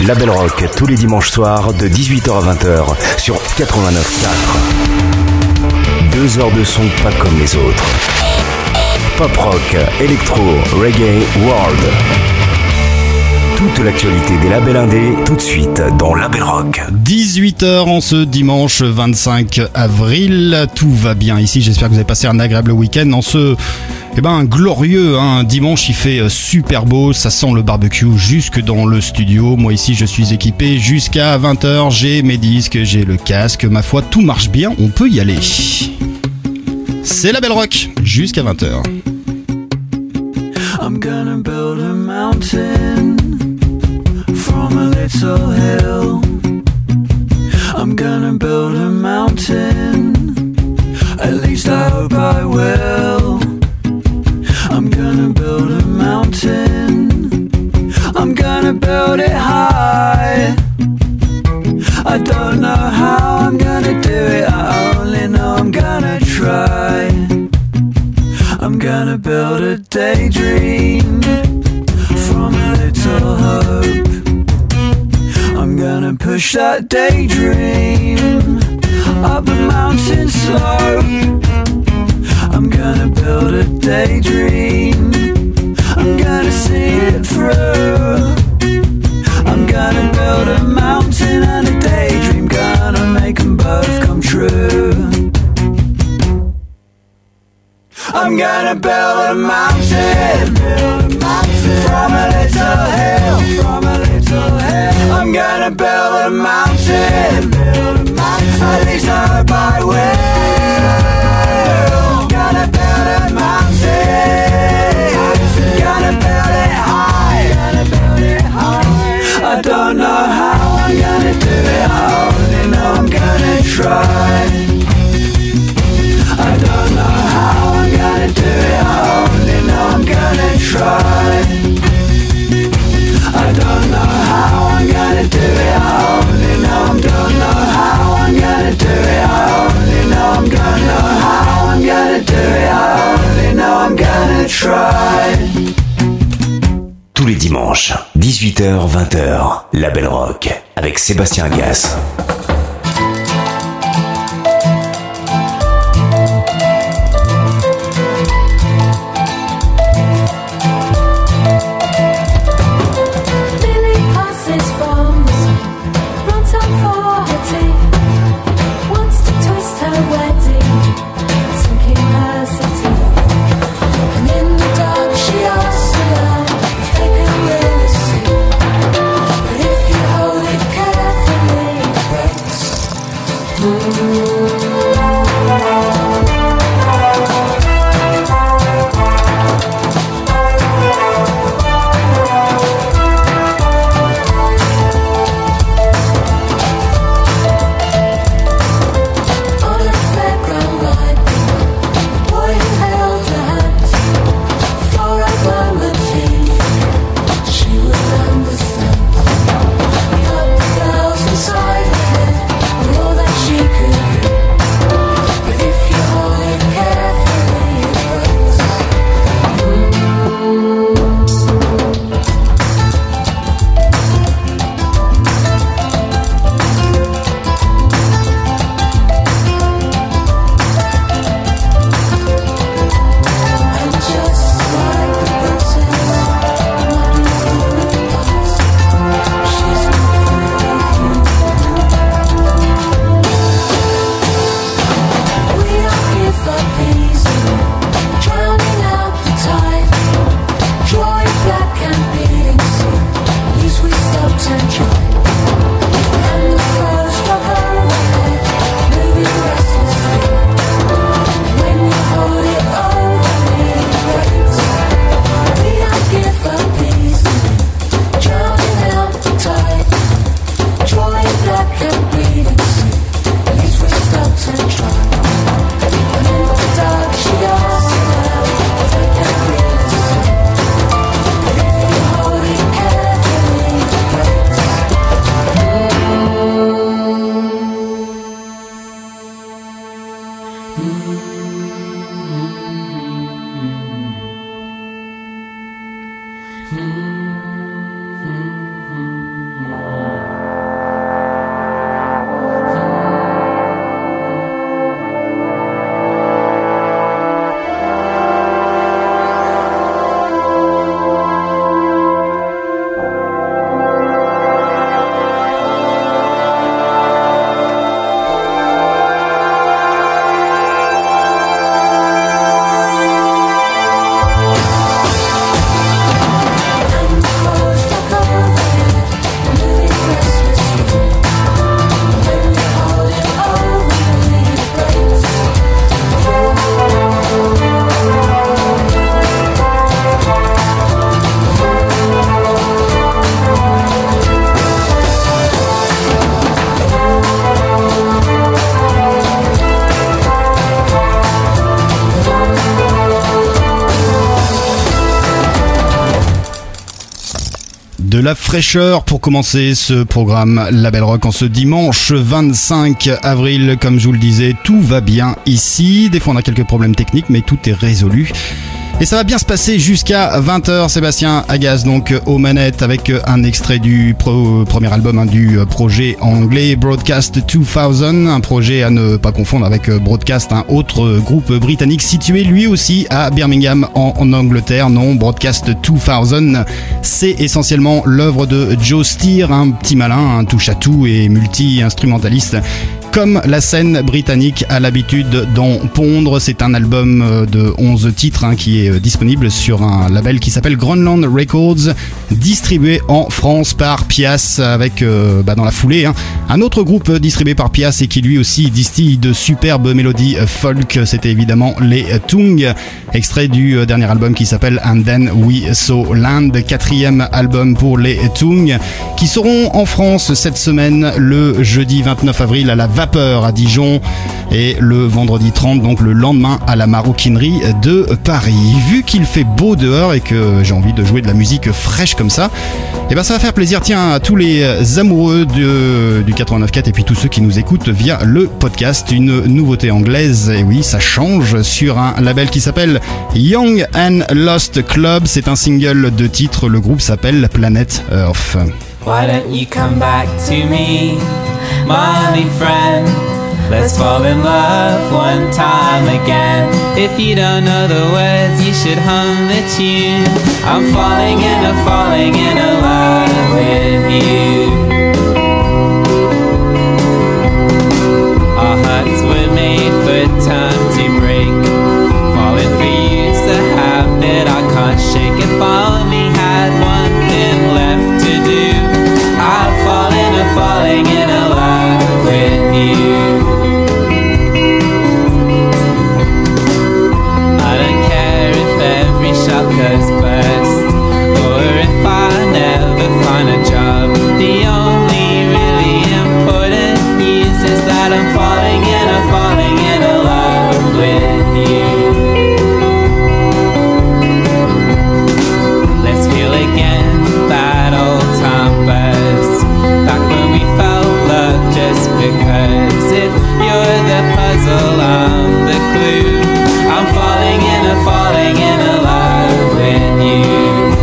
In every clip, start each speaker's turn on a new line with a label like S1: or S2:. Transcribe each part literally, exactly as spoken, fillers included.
S1: Label Rock tous les dimanches soirs de dix-huit heures à vingt heures sur quatre-vingt-neuf quatre. Deux heures de son pas comme les autres. Pop rock, électro, reggae, world. Toute l'actualité des labels indés, tout de suite dans Label Rock.
S2: dix-huit heures en ce dimanche vingt-cinq avril. Tout va bien ici. J'espère que vous avez passé un agréable week-end en ce eh ben, glorieux hein. Dimanche, il fait super beau. Ça sent le barbecue jusque dans le studio. Moi ici, je suis équipé jusqu'à vingt heures. J'ai mes disques, j'ai le casque. Ma foi, tout marche bien. On peut y aller. C'est Label Rock jusqu'à vingt heures.
S3: I'm gonna build a mountain from a little hill. I'm gonna build a mountain, at least I hope I will. I'm gonna build a mountain, I'm gonna build it high. I don't know how I'm gonna do it, I only know I'm gonna try. I'm gonna build a daydream from a little hope. I'm gonna push that daydream up a mountain slope. I'm gonna build a daydream, I'm gonna see it through. I'm gonna build a mountain and a daydream, gonna make them both come true. I'm gonna build a mountain, build a mountain from a little hill, from a little hill. I'm gonna build a mountain, build a mountain, at least I hope I will. Gonna build a mountain, gonna build it high, gonna build it high. I don't know how I'm gonna do it, I only know I'm gonna try. I don't know how I'm gonna do it, I only know I'm gonna try. I don't know how I'm gonna do it, I only know I'm don't know how I'm gonna do it, I only know I'm gonna know how I'm gonna do it, I only know I'm gonna try.
S1: Tous les dimanches, dix-huit heures vingt heures, Label Rock avec Sébastien Agasse.
S2: la fraîcheur pour commencer ce programme Label Rock en ce dimanche vingt-cinq avril. Comme je vous le disais, tout va bien ici. Des fois on a quelques problèmes techniques, mais tout est résolu. Et ça va bien se passer jusqu'à vingt heures. Sébastien Agaz donc aux manettes avec un extrait du pro, premier album hein, du projet anglais Broadcast deux mille, un projet à ne pas confondre avec Broadcast, un autre groupe britannique situé lui aussi à Birmingham en, en Angleterre. Non, Broadcast deux mille, c'est essentiellement l'œuvre de Joe Steer, un petit malin, un touche-à-tout et multi-instrumentaliste. Comme la scène britannique a l'habitude d'en pondre. C'est un album de onze titres hein, qui est disponible sur un label qui s'appelle Groenland Records, distribué en France par Pias, avec euh, bah, dans la foulée hein, un autre groupe distribué par Pias et qui lui aussi distille de superbes mélodies folk. C'était évidemment les Tung, extrait du dernier album qui s'appelle And Then We Saw Land, quatrième album pour les Tung, qui seront en France cette semaine le jeudi vingt-neuf avril à la Vapeur à Dijon et le vendredi trente, donc le lendemain à la Maroquinerie de Paris. Vu qu'il fait beau dehors et que j'ai envie de jouer de la musique fraîche comme ça, et ben ça va faire plaisir tiens à tous les amoureux de, du quatre-vingt-neuf point quatre et puis tous ceux qui nous écoutent via le podcast. Une nouveauté anglaise, et oui ça change, sur un label qui s'appelle Young and Lost Club. C'est un single de titre, le groupe s'appelle Planet Earth.
S4: Why don't you come back to me, my only friend? Let's fall in love one time again. If you don't know the words, you should hum the tune. I'm falling in a falling in a love with you. Our hearts were made for time to break. Falling for you's a habit I can't shake. If I only had one thing left to do, I'd fall in a falling in a love with you. I don't care if every shop goes bust, or if I never find a job. The only really important news is that I'm falling in a falling in a love with you. Let's feel again that old time buzz, back when we felt love just because. If you're the puzzle, I'm the clue. I'm falling in a falling in a love with you.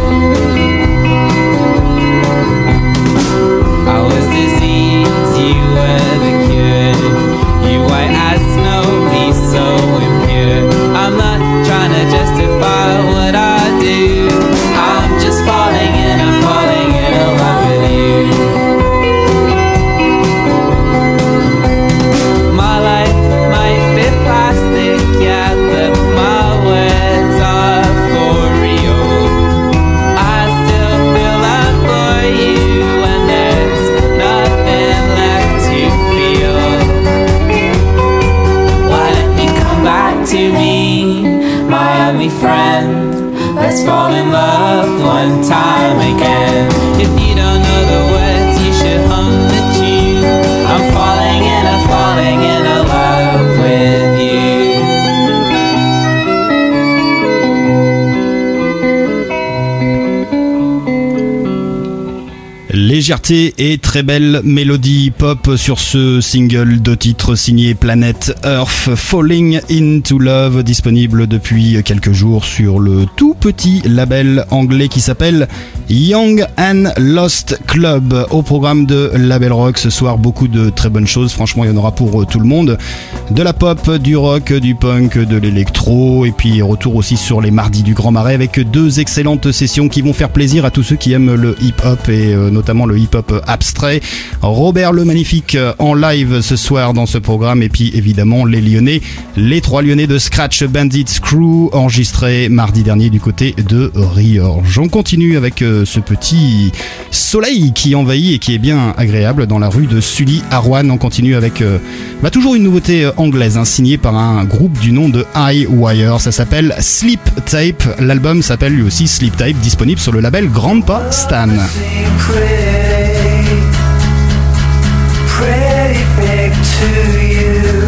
S4: I was disease, you were the cure. You white as snow, me so impure. I'm not trying to justify what I do, I'm just falling in a falling in a love with you. My life might be plastic, yeah, but my words are for real. I still feel that for you, and there's nothing left to feel. Why don't you come back to me, my only friend? Let's fall in love one time again. If you don't know the words, you should hum the tune. I'm falling in a falling in a love with you.
S2: Légèreté et très belle mélodie pop sur ce single de titre signé Planet Earth, Falling Into Love, disponible depuis quelques jours sur le tout petit label anglais qui s'appelle Young and Lost Club. Au programme de Label Rock ce soir, beaucoup de très bonnes choses, franchement il y en aura pour tout le monde, de la pop, du rock, du punk, de l'électro, et puis retour aussi sur les mardis du Grand Marais avec deux excellentes sessions qui vont faire plaisir à tous ceux qui aiment le hip-hop et euh, notamment le hip-hop abstrait. Robert le Magnifique en live ce soir dans ce programme, et puis évidemment les Lyonnais, les trois Lyonnais de Scratch Bandits Crew, enregistrés mardi dernier du côté de Riorges. On continue avec euh, ce petit soleil qui envahit et qui est bien agréable dans la rue de Sully à Rouen. On continue avec euh, bah, toujours une nouveauté anglaise hein, signée par un groupe du nom de High Wire. Ça s'appelle Sleep Tape. L'album s'appelle lui aussi Sleep Tape, disponible sur le label Grandpa Stan.
S3: Pretty big to you.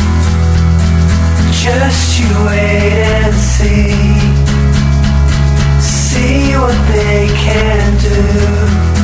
S3: Just you wait and see. See what they can do.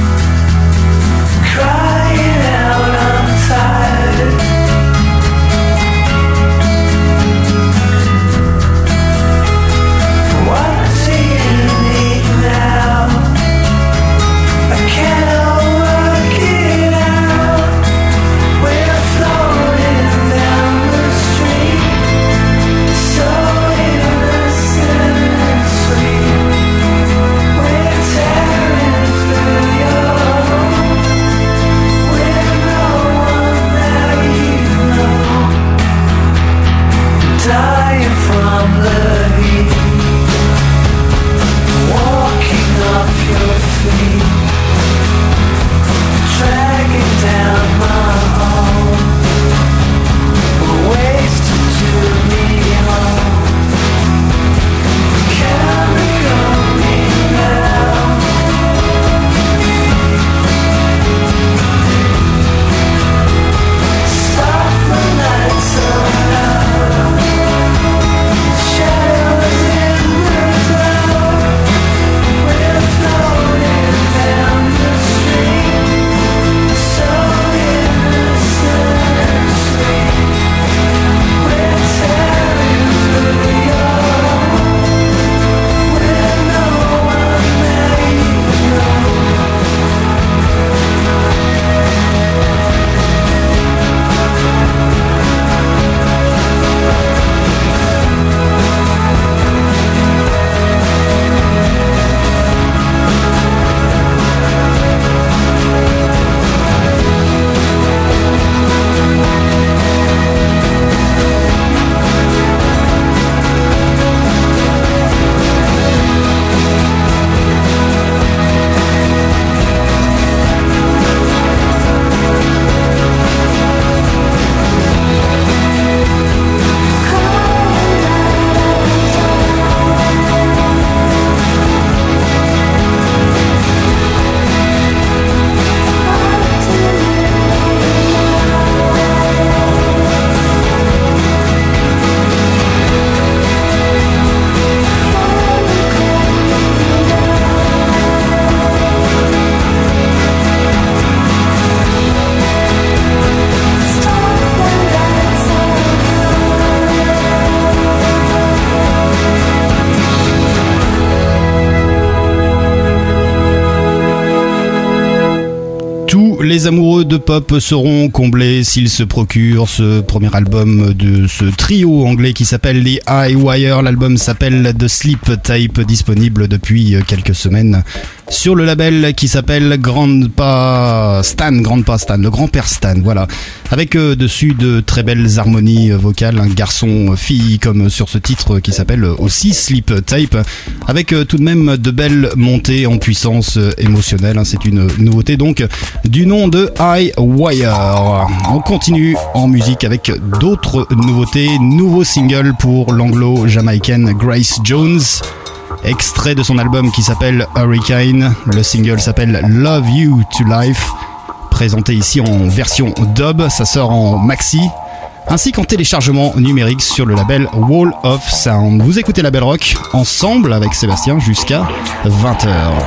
S2: les amoureux de pop seront comblés s'ils se procurent ce premier album de ce trio anglais qui s'appelle The High Wire. L'album s'appelle The Sleep Tape, disponible depuis quelques semaines sur le label qui s'appelle Grandpa Stan, Grandpa Stan, le grand-père Stan, voilà. Avec euh, dessus de très belles harmonies vocales, un garçon-fille comme sur ce titre qui s'appelle aussi Sleep Tape, avec euh, tout de même de belles montées en puissance euh, émotionnelle. Hein, c'est une nouveauté donc du nom de High Wire. On continue en musique avec d'autres nouveautés, nouveau single pour l'anglo-jamaïcaine Grace Jones. Extrait de son album qui s'appelle Hurricane. Le single s'appelle Love You to Life. Présenté ici en version dub, ça sort en maxi, ainsi qu'en téléchargement numérique sur le label Wall of Sound. Vous écoutez la Belle Rock ensemble avec Sébastien jusqu'à vingt heures.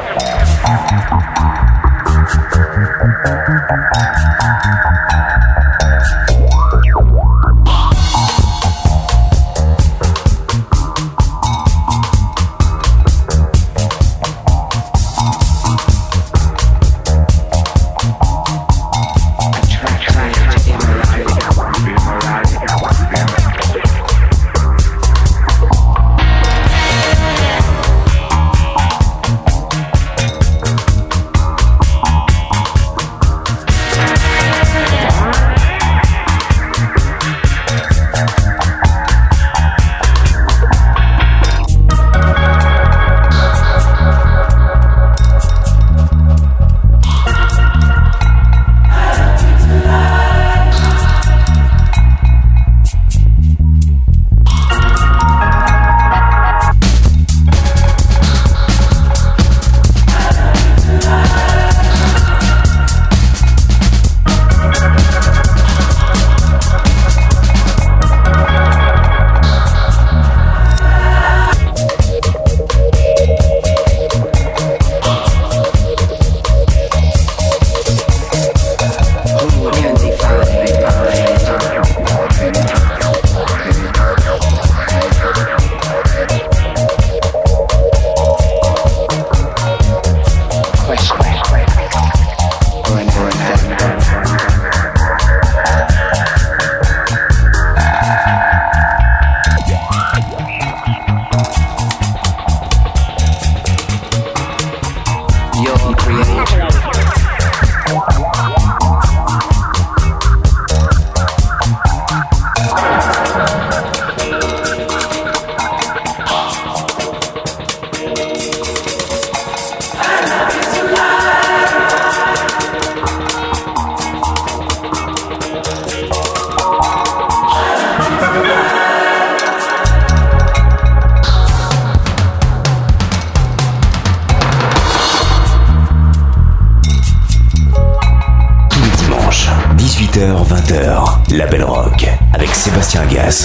S1: vingt heures, La Belle Rock avec Sébastien Agas.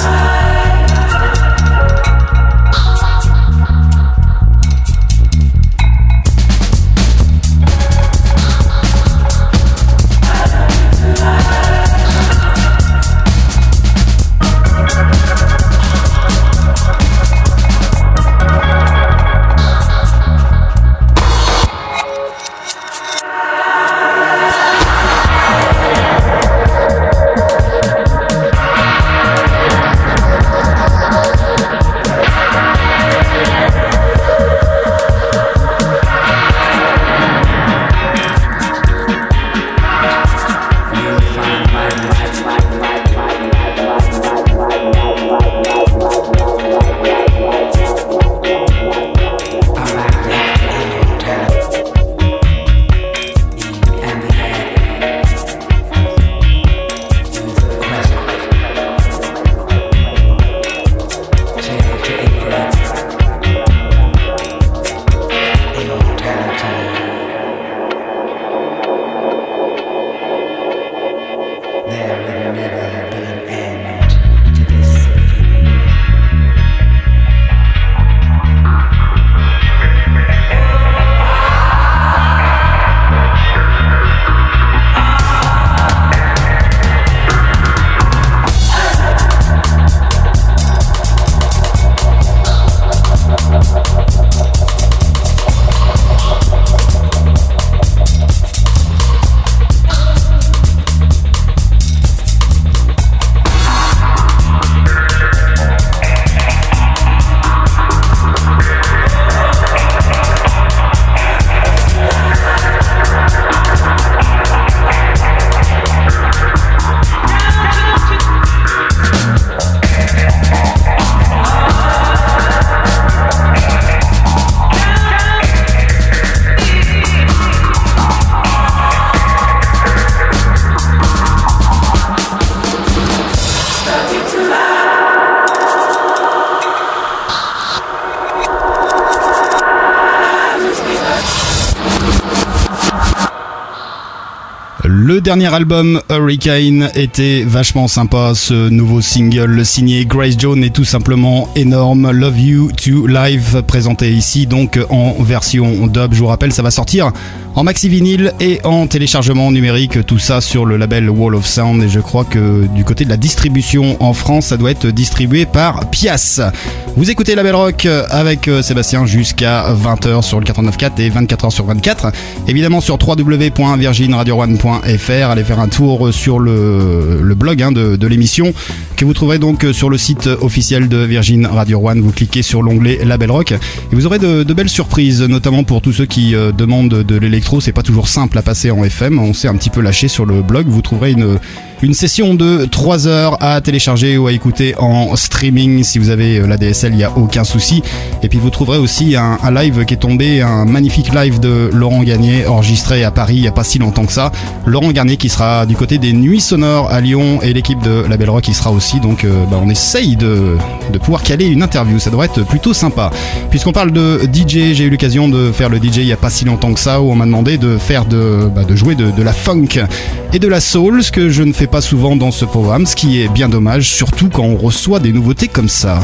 S2: Le dernier album Hurricane était vachement sympa, ce nouveau single signé Grace Jones est tout simplement énorme. Love You To Live présenté ici donc en version dub. Je vous rappelle, ça va sortir en maxi vinyle et en téléchargement numérique, tout ça sur le label Wall of Sound, et je crois que du côté de la distribution en France, ça doit être distribué par Pias. Vous écoutez Label Rock avec Sébastien jusqu'à vingt heures sur le quatre-vingt-neuf point quatre et vingt-quatre heures sur vingt-quatre. Évidemment sur w w w point virgin radio one point f r, allez faire un tour sur le, le blog hein, de, de l'émission que vous trouverez donc sur le site officiel de Virgin Radio One. Vous cliquez sur l'onglet Label Rock et vous aurez de, de belles surprises, notamment pour tous ceux qui euh, demandent de l'électro. C'est pas toujours simple à passer en F M, on s'est un petit peu lâché sur le blog. Vous trouverez une, une session de trois heures à télécharger ou à écouter en streaming. Si vous avez la D S L, il n'y a aucun souci. Et puis vous trouverez aussi un, un live qui est tombé, un magnifique live de Laurent Garnier enregistré à Paris il n'y a pas si longtemps que ça. Laurent Garnier qui sera du côté des Nuits Sonores à Lyon, et l'équipe de Label Rock qui sera aussi. Donc euh, bah, on essaye de, de pouvoir caler une interview, ça devrait être plutôt sympa. Puisqu'on parle de D J, j'ai eu l'occasion de faire le D J il n'y a pas si longtemps que ça, où on m'a demandé de faire de, bah, de jouer de, de la funk et de la soul, ce que je ne fais pas souvent dans ce programme, ce qui est bien dommage, surtout quand on reçoit des nouveautés comme ça.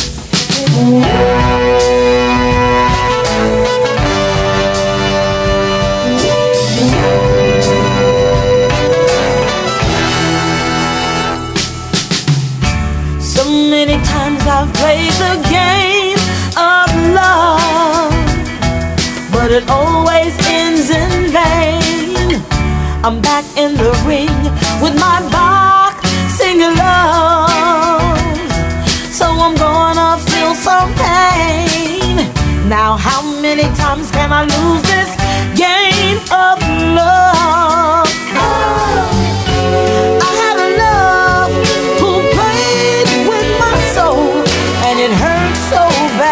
S5: So many times I've played the game of love, but it always ends in vain. I'm back in the ring with my boxing love, so I'm gonna feel some pain. Now how many times can I lose this game of love? I had a love who played with my soul, and it hurt so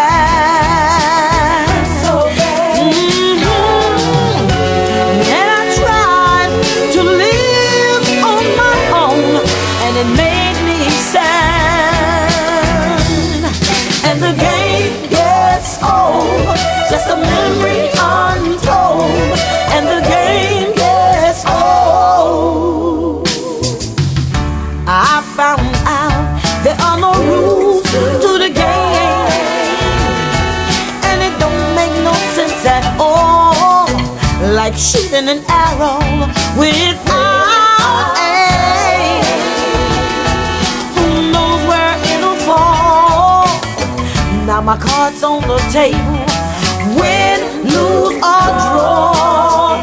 S5: bad. So bad. Mm-hmm. And I tried to live on my own, and it made me sad. And the game gets old, just a memory untold. And the game gets old. I found out there are no rules to the game, and it don't make no sense at all, like shooting an arrow without aim. Who knows where it'll fall? Now my cards on the table, win, lose or draw.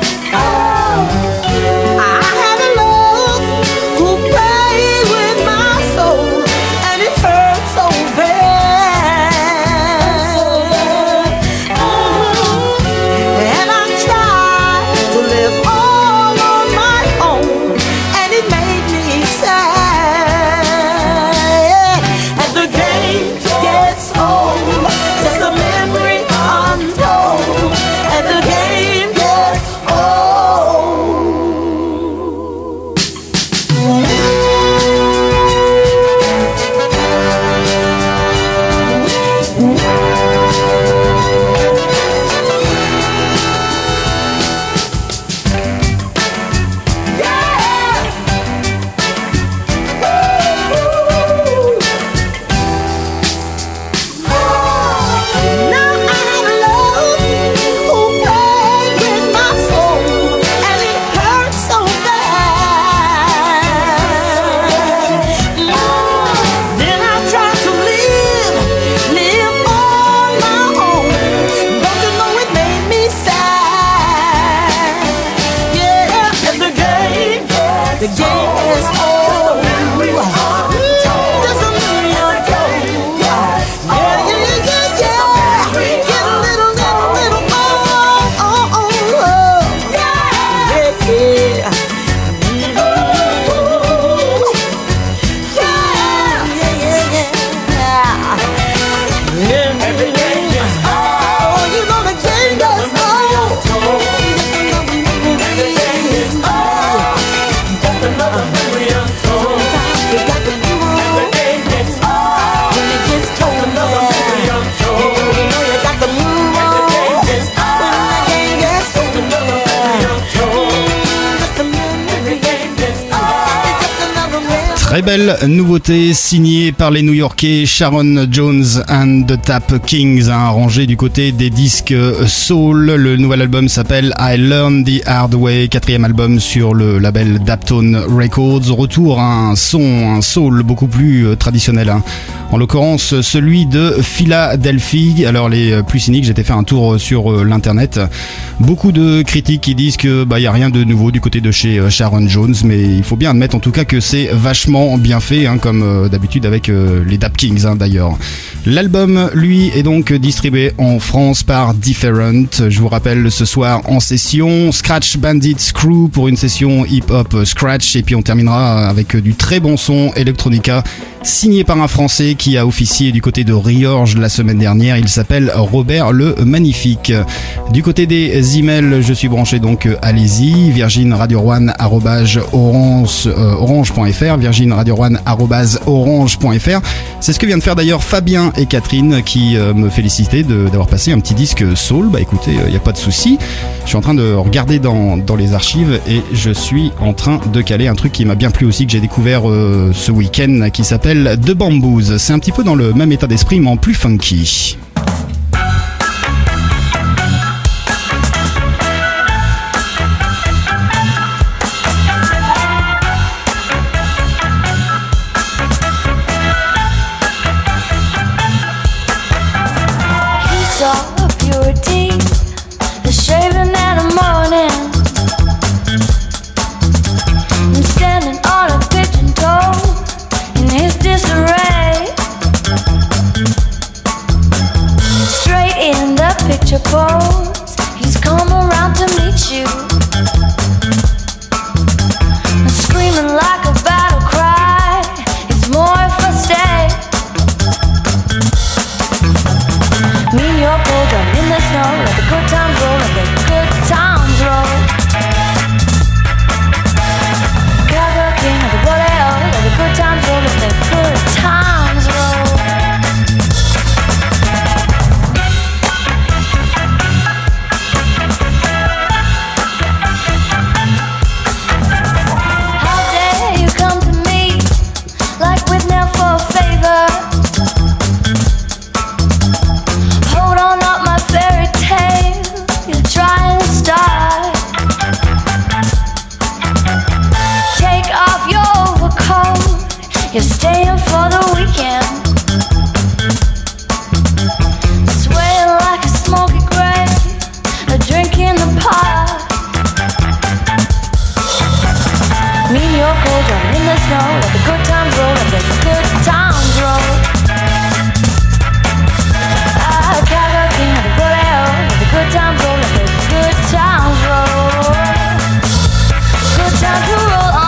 S5: I had a love who played with my soul, and it hurt so bad. Mm-hmm. And I tried to live all on my own, and it made me sad. And the game gets old, just a memory untold. And the game gets old. Now I have a love who played with my soul, and it hurts so bad. Mm. Then I tried to live, live on my own. Don't you know it made me sad? Yeah, and the game, the game is old. Just a memory untold. Yeah, yeah, yeah, yeah. Get a little, little, little more. Oh, oh, oh. Yeah, yeah. Mm-hmm. Yeah, yeah, yeah, yeah. Every day is oh, you know the game goes on. Every day is just another memory untold.
S2: Très belle nouveauté signée par les New-Yorkais Sharon Jones and the Tap Kings, hein, arrangé du côté des disques soul. Le nouvel album s'appelle I Learned the Hard Way, quatrième album sur le label Daptone Records. Retour à un son, un soul beaucoup plus euh, traditionnel, hein. En l'occurrence celui de Philadelphie. Alors les plus cyniques, j'étais faire un tour sur euh, l'internet. Beaucoup de critiques qui disent que bah y a rien de nouveau du côté de chez euh, Sharon Jones, mais il faut bien admettre en tout cas que c'est vachement bien fait, hein, comme euh, d'habitude avec euh, les Dap Kings, hein, d'ailleurs. L'album, lui, est donc distribué en France par Different. Je vous rappelle ce soir en session Scratch Bandits Crew pour une session hip-hop scratch, et puis on terminera avec du très bon son electronica signé par un Français qui a officié du côté de Riorges la semaine dernière. Il s'appelle Robert le Magnifique. Du côté des emails, je suis branché, donc allez-y, virgin radio one arobase orange point f r, virgin radio one arobase orange point f r. C'est ce que vient de faire d'ailleurs Fabien et Catherine, qui euh, me félicitaient de, d'avoir passé un petit disque soul. Bah écoutez, il euh, n'y a pas de souci. Je suis en train de regarder dans, dans les archives et je suis en train de caler un truc qui m'a bien plu aussi, que j'ai découvert euh, ce week-end, qui s'appelle The Bamboos. C'est un petit peu dans le même état d'esprit mais en plus funky.
S6: Pose. He's come around to meet you, screaming like a battle cry. It's more if I stay. Me and your cold down in the snow, let the good times roll, let the good times roll. Cowgirl king of the bolero, let the good times roll, let the good times roll. You're staying for the weekend, swaying like a smoky grave, a drink in the park. Me and your cold driving in the snow, let the good times roll, let the good times roll. Ah, Cowgirl king of the bolero, let the good times roll, let the good times roll. Good times to roll on.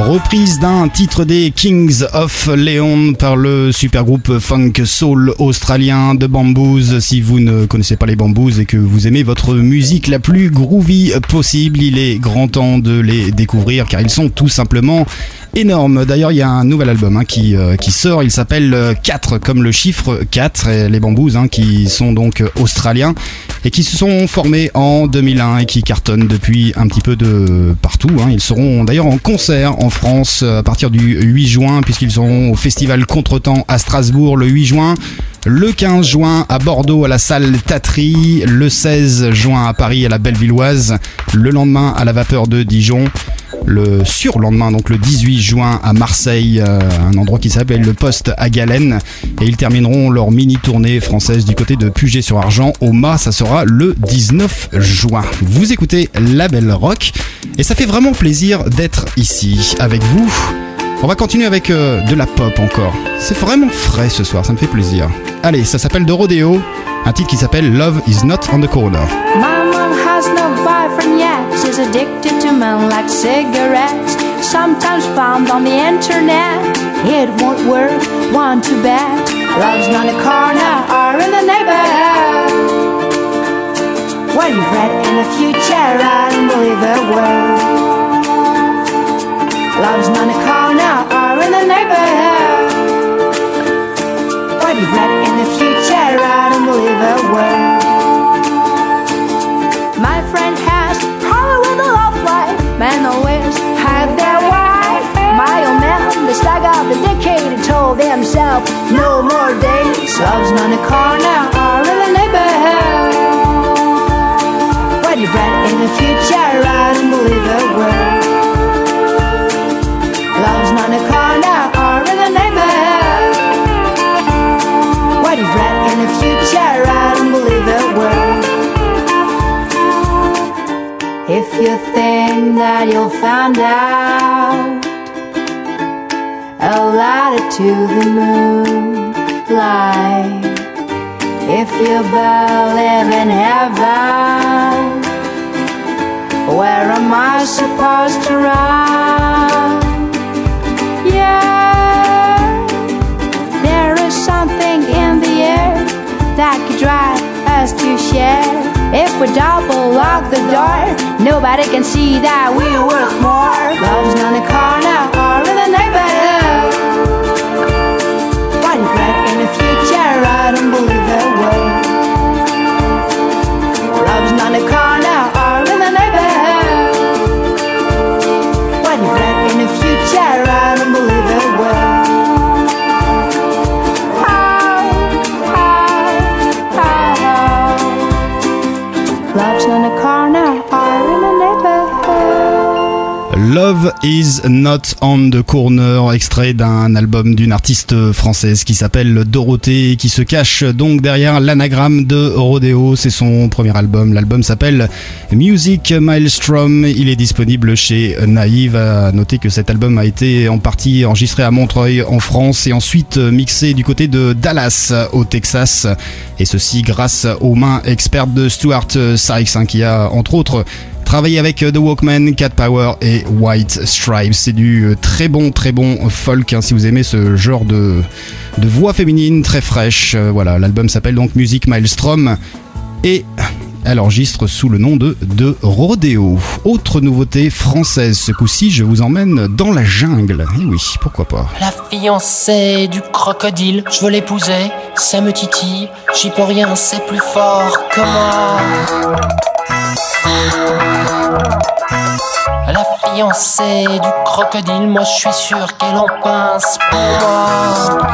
S2: reprise d'un titre des Kings of Leon par le super groupe funk soul australien The Bamboos. Si vous ne connaissez pas les Bamboos et que vous aimez votre musique la plus groovy possible, il est grand temps de les découvrir car ils sont tout simplement énormes. D'ailleurs, il y a un nouvel album hein, qui, euh, qui sort, il s'appelle quatre comme le chiffre quatre, et les Bamboos hein, qui sont donc australiens et qui se sont formés en deux mille un et qui cartonnent depuis un petit peu de partout. Hein. Ils seront d'ailleurs en concert en France à partir du huit juin puisqu'ils seront au Festival Contretemps à Strasbourg le huit juin, le quinze juin à Bordeaux à la salle Tatry, le seize juin à Paris à la Bellevilloise, le lendemain à la Vapeur de Dijon, le surlendemain, donc le dix-huit juin à Marseille, euh, un endroit qui s'appelle le Poste à Galène, et ils termineront leur mini-tournée française du côté de Puget-sur-Argent au Mât, ça sera le dix-neuf juin. Vous écoutez La Belle Rock, et ça fait vraiment plaisir d'être ici avec vous. On va continuer avec euh, de la pop encore. C'est vraiment frais ce soir, ça me fait plaisir. Allez, ça s'appelle The Rodeo, un titre qui s'appelle Love Is Not on the Corner.
S6: My mom has no boyfriend yet. She's addicted to men like cigarettes. Sometimes found on the internet. It won't work, one to bet. Love's not a corner or in the neighborhood. When you've read in the future, I don't believe a word. Love's not a corner or in the neighborhood. When you've read in the future, I don't believe a word. My friend has problem with the love life. Men always have their wife. My old man, the stag of the decade, told himself no more dates. Love's not a corner or in the neighborhood. When you've read in the future, I don't believe a word. Love's not a corner or in the neighborhood. What you've read in the future, I don't believe a word. If you think that you'll find out a ladder to the moonlight, if you believe in heaven, where am I supposed to run? Yeah, there is something in the air that could drive us to share. If we double lock the door, nobody can see that we worth more. Love's not a corner or in the neighborhood. What if right in the future, I don't believe a word. Love's not a corner or in the neighborhood. What if right in the future, I don't believe a word. Love's not a corner or in a neighborhood.
S2: Love is not on the corner, extrait d'un album d'une artiste française qui s'appelle Dorothée, qui se cache donc derrière l'anagramme de Rodeo. C'est son premier album. L'album s'appelle Music Maelstrom. Il est disponible chez Naïve. À noter que cet album a été en partie enregistré à Montreuil en France et ensuite mixé du côté de Dallas au Texas. Et ceci grâce aux mains expertes de Stuart Sykes, hein, qui a entre autres travaillé avec The Walkmen, Cat Power et White Stripes. C'est du très bon, très bon folk, hein, si vous aimez ce genre de, de voix féminine très fraîche. Euh, voilà, l'album s'appelle donc Music Maelstrom et elle enregistre sous le nom de de Rodeo. Autre nouveauté française, ce coup-ci, je vous emmène dans la jungle. Et oui, pourquoi pas.
S7: La fiancée du crocodile, je veux l'épouser, ça me titille, j'y peux rien, c'est plus fort que moi. La fiancée du crocodile, moi je suis sûr qu'elle en pince pour moi.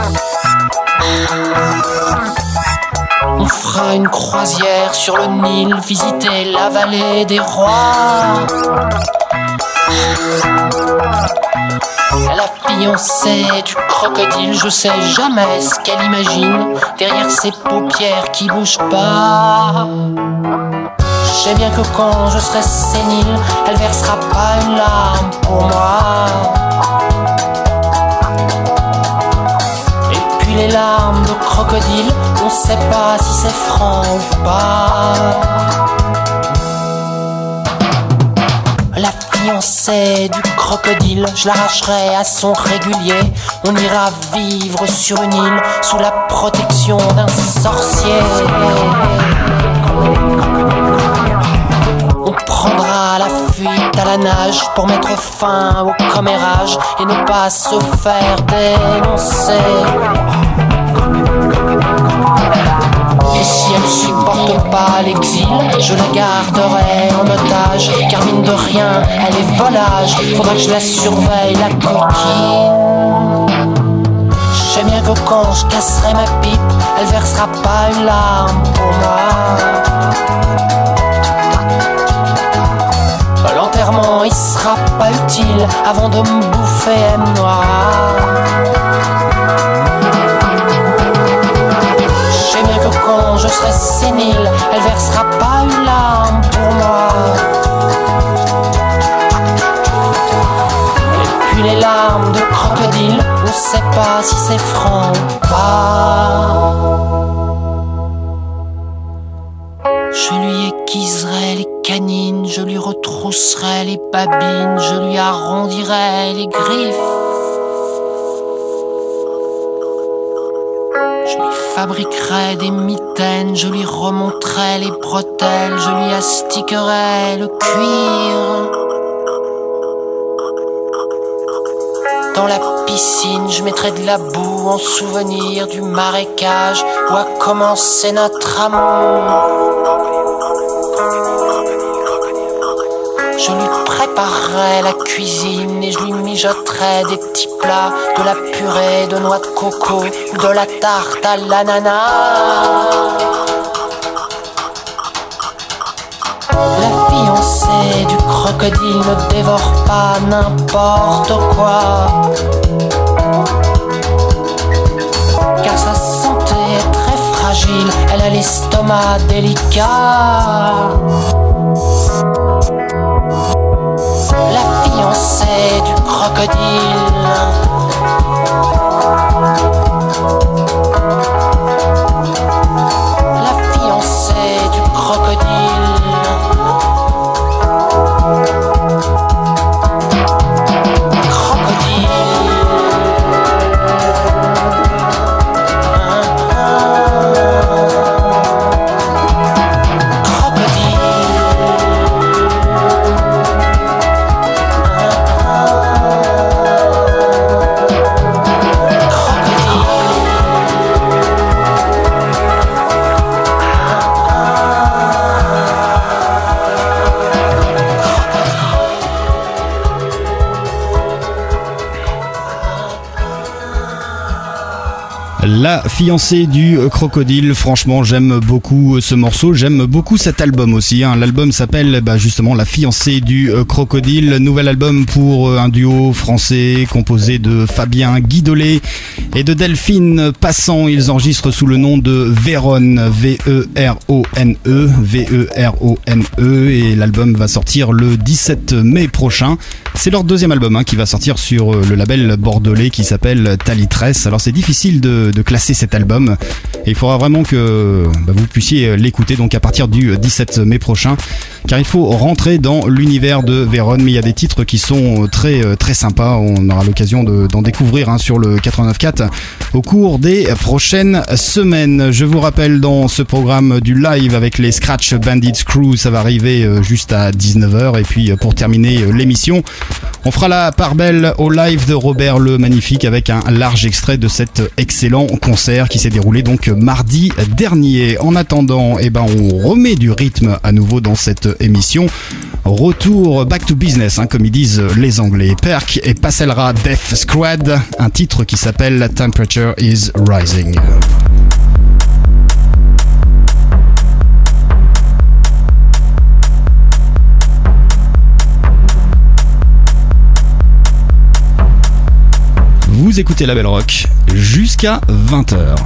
S7: On fera une croisière sur le Nil, visiter la vallée des rois. La fiancée du crocodile, je sais jamais ce qu'elle imagine derrière ses paupières qui bougent pas. Je sais bien que quand je serai sénile, elle versera pas une larme pour moi. Et puis les larmes de crocodile, on sait pas si c'est franc ou pas. La fiancée du crocodile, je l'arracherai à son régulier. On ira vivre sur une île sous la protection d'un sorcier. On prendra la fuite à la nage pour mettre fin au commérage et ne pas se faire dénoncer. Et si elle supporte pas l'exil, je la garderai en otage. Car mine de rien, elle est volage, faudra que je la surveille, la coquine. Je sais bien que quand je casserai ma pipe, elle versera pas une larme pour moi. L'enterrement, il sera pas utile avant de me bouffer M noire. Je sais bien que quand je serai sénile, elle versera pas une larme pour moi. Et puis les larmes de crocodile, on sait pas si c'est franc ou pas. Je lui aiguiserai les canines, je lui retrousserai les babines, je lui arrondirai les griffes. Je lui fabriquerai des mitaines, je lui remonterai les bretelles, je lui astiquerai le cuir. Dans la piscine, je mettrai de la boue en souvenir du marécage où a commencé notre amour. Je lui préparerai la cuisine et je lui mijoterai des petits plats, de la purée de noix de coco ou de la tarte à l'ananas. La fiancée du crocodile ne dévore pas n'importe quoi, car sa santé est très fragile, elle a l'estomac délicat. La fiancée du crocodile, la fiancée du crocodile.
S2: La fiancée du crocodile, franchement j'aime beaucoup ce morceau, j'aime beaucoup cet album aussi, hein. L'album s'appelle bah, justement La fiancée du crocodile, nouvel album pour un duo français composé de Fabien Guidolet et de Delphine Passant. Ils enregistrent sous le nom de Véronne, V E R O N E, V E R O N E, et l'album va sortir le dix-sept mai prochain. C'est leur deuxième album hein, qui va sortir sur le label bordelais qui s'appelle Talitresse. Alors c'est difficile de, de classer cet album et il faudra vraiment que bah, vous puissiez l'écouter donc à partir du dix-sept mai prochain, car il faut rentrer dans l'univers de Véronne, mais il y a des titres qui sont très très sympas. On aura l'occasion de, d'en découvrir hein, sur le quatre-vingt-neuf quatre au cours des prochaines semaines. Je vous rappelle dans ce programme du live avec les Scratch Bandits Crew, ça va arriver juste à dix-neuf heures, et puis pour terminer l'émission, on fera la part belle au live de Robert le Magnifique avec un large extrait de cet excellent concert qui s'est déroulé donc mardi dernier. En attendant, eh ben on remet du rythme à nouveau dans cette émission. Retour back to business, hein, comme ils disent les Anglais. Perk et Passelra Death Squad, un titre qui s'appelle Temperature is Rising. Vous écoutez La Belle Rock jusqu'à vingt heures.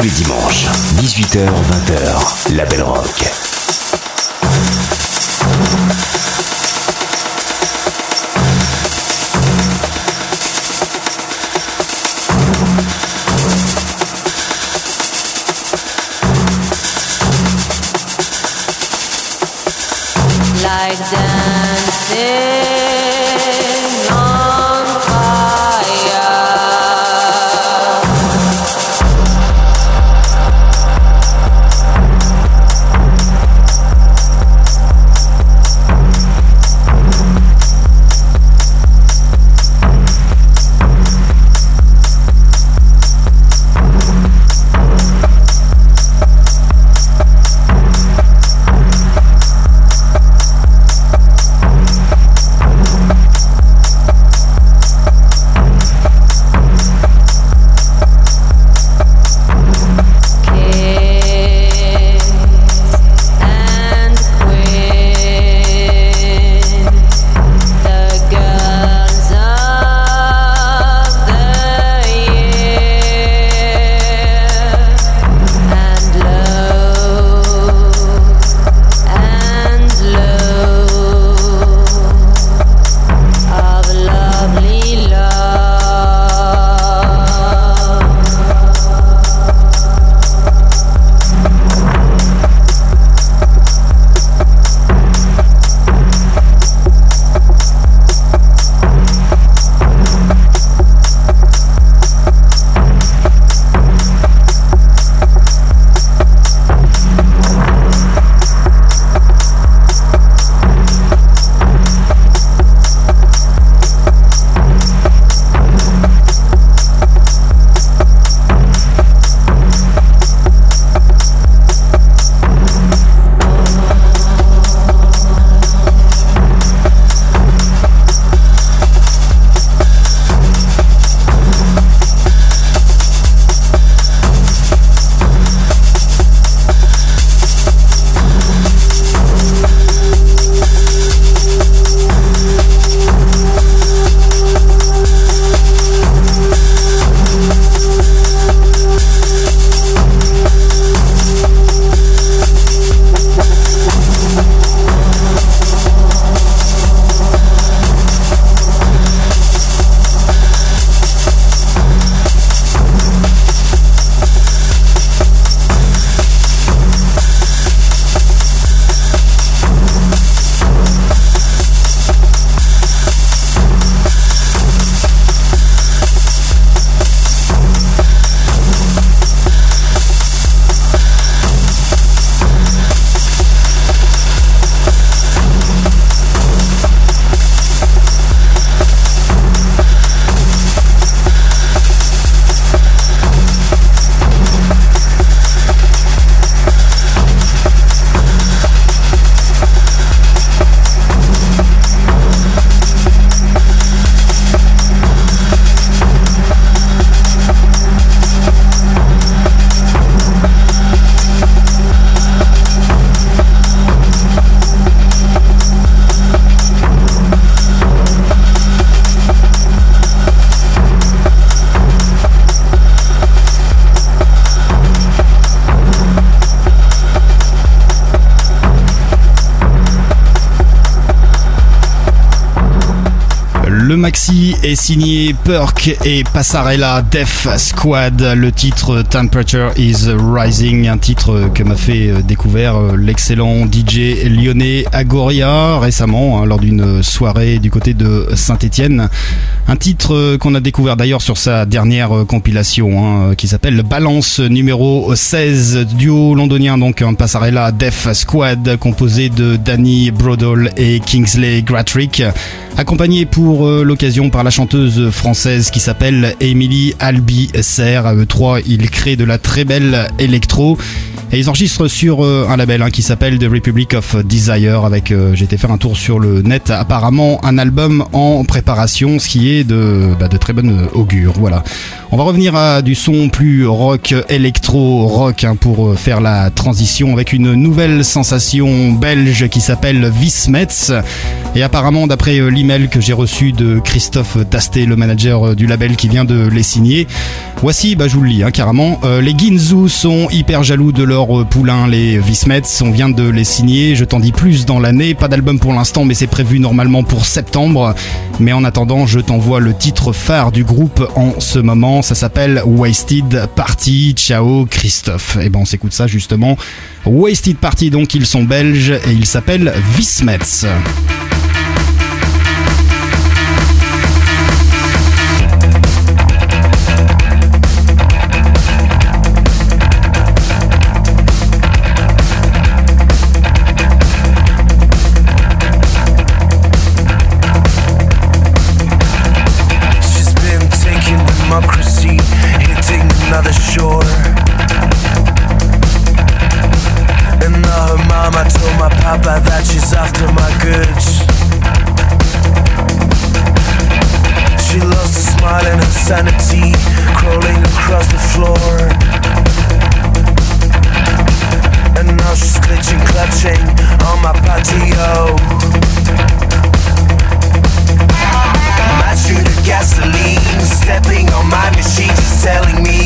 S1: les dimanches, dix-huit heures vingt heures, Label Rock.
S5: Like dancing on fire.
S2: Le maxi est signé Perk et Passarella Def Squad. Le titre Temperature is Rising, un titre que m'a fait découvrir l'excellent D J lyonnais Agoria récemment hein, lors d'une soirée du côté de Saint-Étienne. Un titre qu'on a découvert d'ailleurs sur sa dernière compilation hein, qui s'appelle Balance numéro seize, duo londonien donc un Passarella Def Squad composé de Danny Brodol et Kingsley Gratrick, accompagné pour l'occasion par la chanteuse française qui s'appelle Emily Albiser. À eux trois, ils créent de la très belle électro et ils enregistrent sur un label hein, qui s'appelle The Republic of Desire avec, euh, j'ai été faire un tour sur le net, apparemment un album en préparation, ce qui est de, bah, de très bonne augure. Voilà. On va revenir à du son plus rock, électro-rock hein, pour faire la transition avec une nouvelle sensation belge qui s'appelle Vismets. Et apparemment, d'après l'email que j'ai reçu de Christophe Tasté, le manager du label qui vient de les signer, Voici, bah je vous le lis hein, carrément, euh, les Ginzu sont hyper jaloux de leur euh, poulain, les Vismets. On vient de les signer, je t'en dis plus dans l'année. Pas d'album pour l'instant, mais c'est prévu normalement pour septembre. Mais en attendant, je t'envoie le titre phare du groupe en ce moment. Ça s'appelle Wasted Party. Ciao Christophe. Et ben on s'écoute ça justement. Wasted Party, donc ils sont belges et ils s'appellent Vismets.
S8: Sanity crawling across the floor, and now she's glitching, clutching on my patio. Match through the gasoline, stepping on my machine, just telling me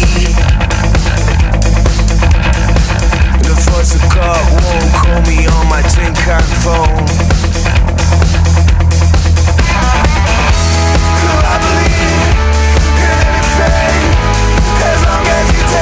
S8: the voice of God won't call me on my tin can phone. I believe as long as you take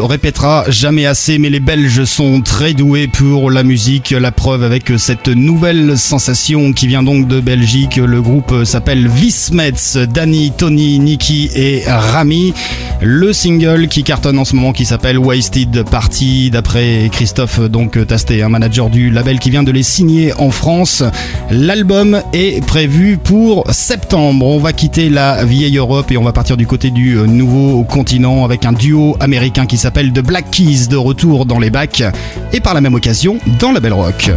S2: répétera jamais assez, mais les Belges sont très doués pour la musique. La preuve avec cette nouvelle sensation qui vient donc de Belgique. Le groupe s'appelle Vismets, Danny, Tony, Nicky et Rami. Le single qui cartonne en ce moment qui s'appelle Wasted Party, d'après Christophe donc Tasté, un manager du label qui vient de les signer en France. L'album est prévu pour septembre. On va quitter la vieille Europe et on va partir du côté du nouveau continent avec un duo américain qui s'appelle The Black Keys, de retour dans les bacs et par la même occasion dans la Belle Rock.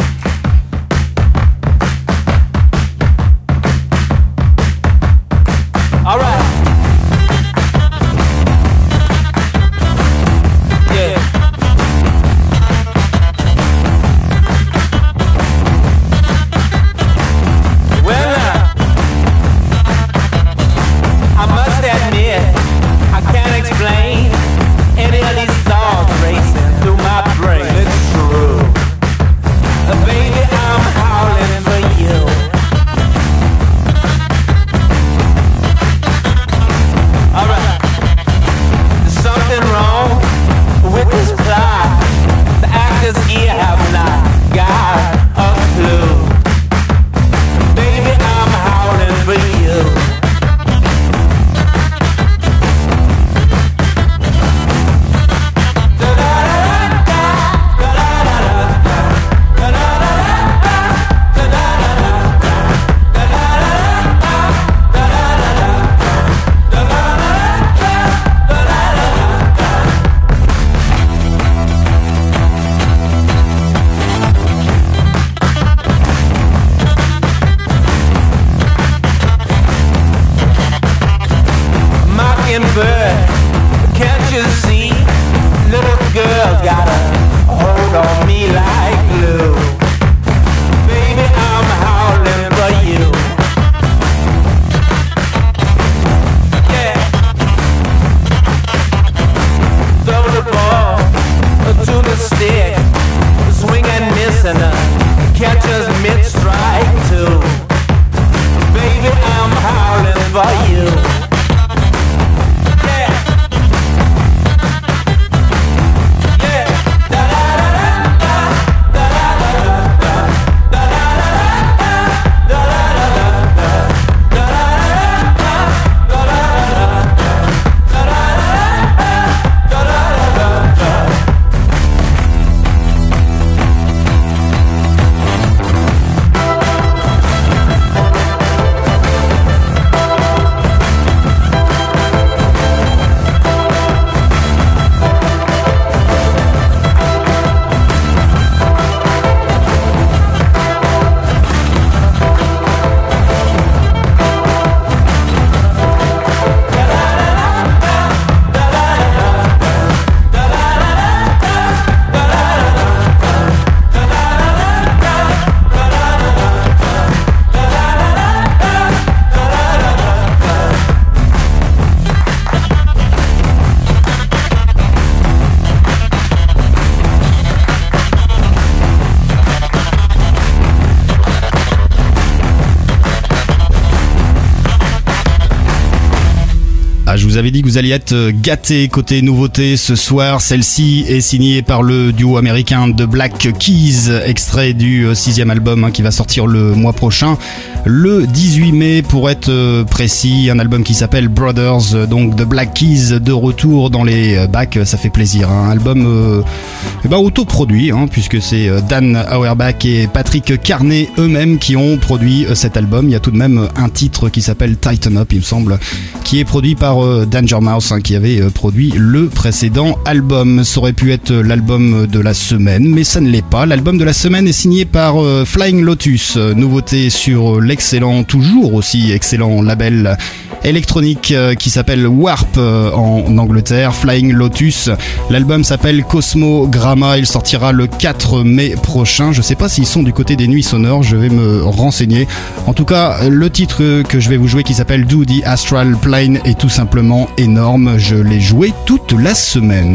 S2: Je vous avais dit que vous alliez être gâtés côté nouveauté ce soir. Celle-ci est signée par le duo américain The Black Keys, extrait du sixième album hein, qui va sortir le mois prochain, le dix-huit mai pour être précis. Un album qui s'appelle Brothers, donc The Black Keys de retour dans les bacs, ça fait plaisir. Hein. Un album euh, eh ben, autoproduit, hein, puisque c'est Dan Auerbach et Patrick Carney eux-mêmes qui ont produit cet album. Il y a tout de même un titre qui s'appelle Tighten Up, il me semble, qui est produit par Danger Mouse hein, qui avait produit le précédent album. Ça aurait pu être l'album de la semaine, mais ça ne l'est pas. L'album de la semaine est signé par euh, Flying Lotus, nouveauté sur l'excellent, toujours aussi excellent label électronique euh, qui s'appelle Warp euh, en Angleterre. Flying Lotus, l'album s'appelle Cosmogramma, il sortira le quatre mai prochain. Je sais pas s'ils sont du côté des nuits sonores, je vais me renseigner. En tout cas, le titre que je vais vous jouer qui s'appelle Do the Astral Plane est tout simplement énorme. Je l'ai joué toute la semaine.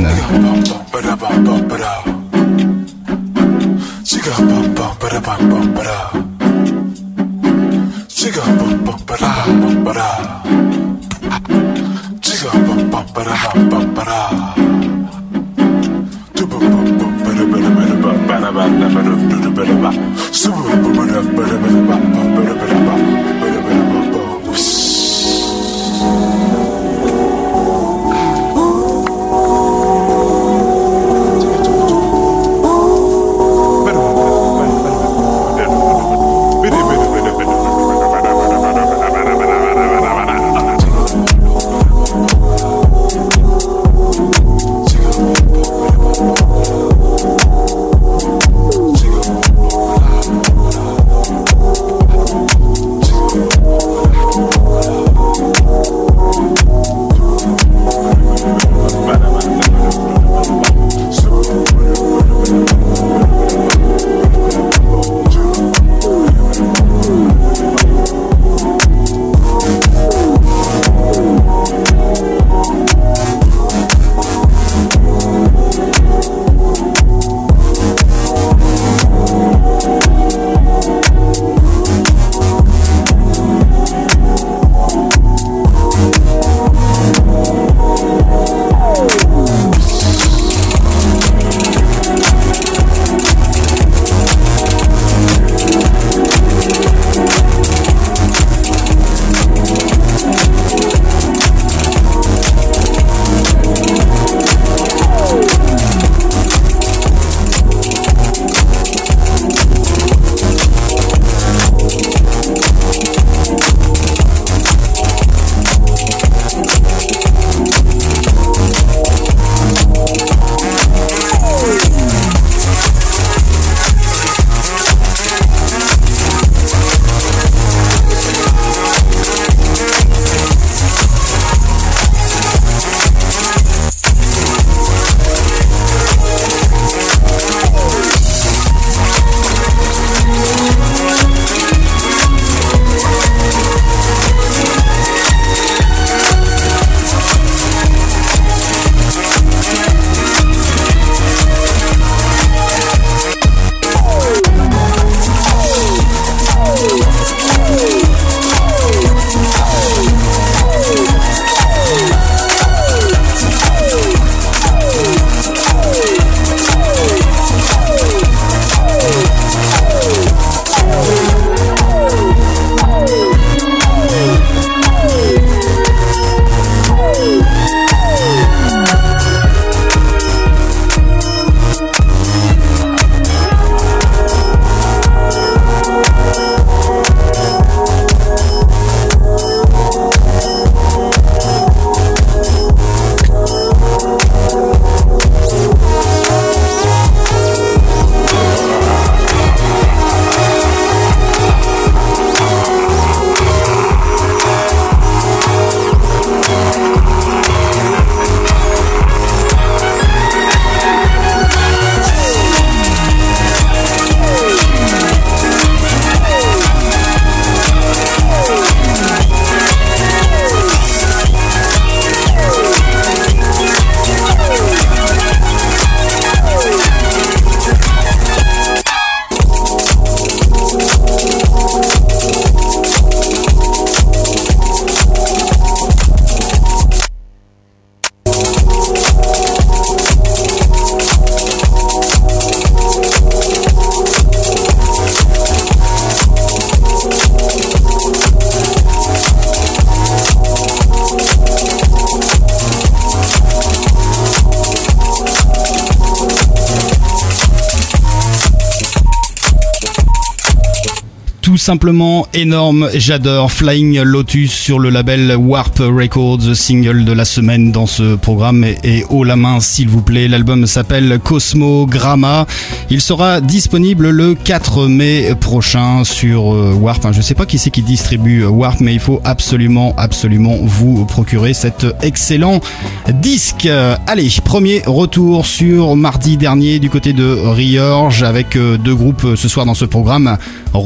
S2: Simplement énorme, j'adore Flying Lotus sur le label Warp Records, single de la semaine dans ce programme et, et haut la main s'il vous plaît. L'album s'appelle Cosmogramma, il sera disponible le quatre mai prochain sur euh, Warp. Enfin, je sais pas qui c'est qui distribue Warp, mais il faut absolument absolument vous procurer cet excellent disque. Allez, premier retour sur mardi dernier du côté de Riorge avec euh, deux groupes ce soir dans ce programme. Robert Le Magnifique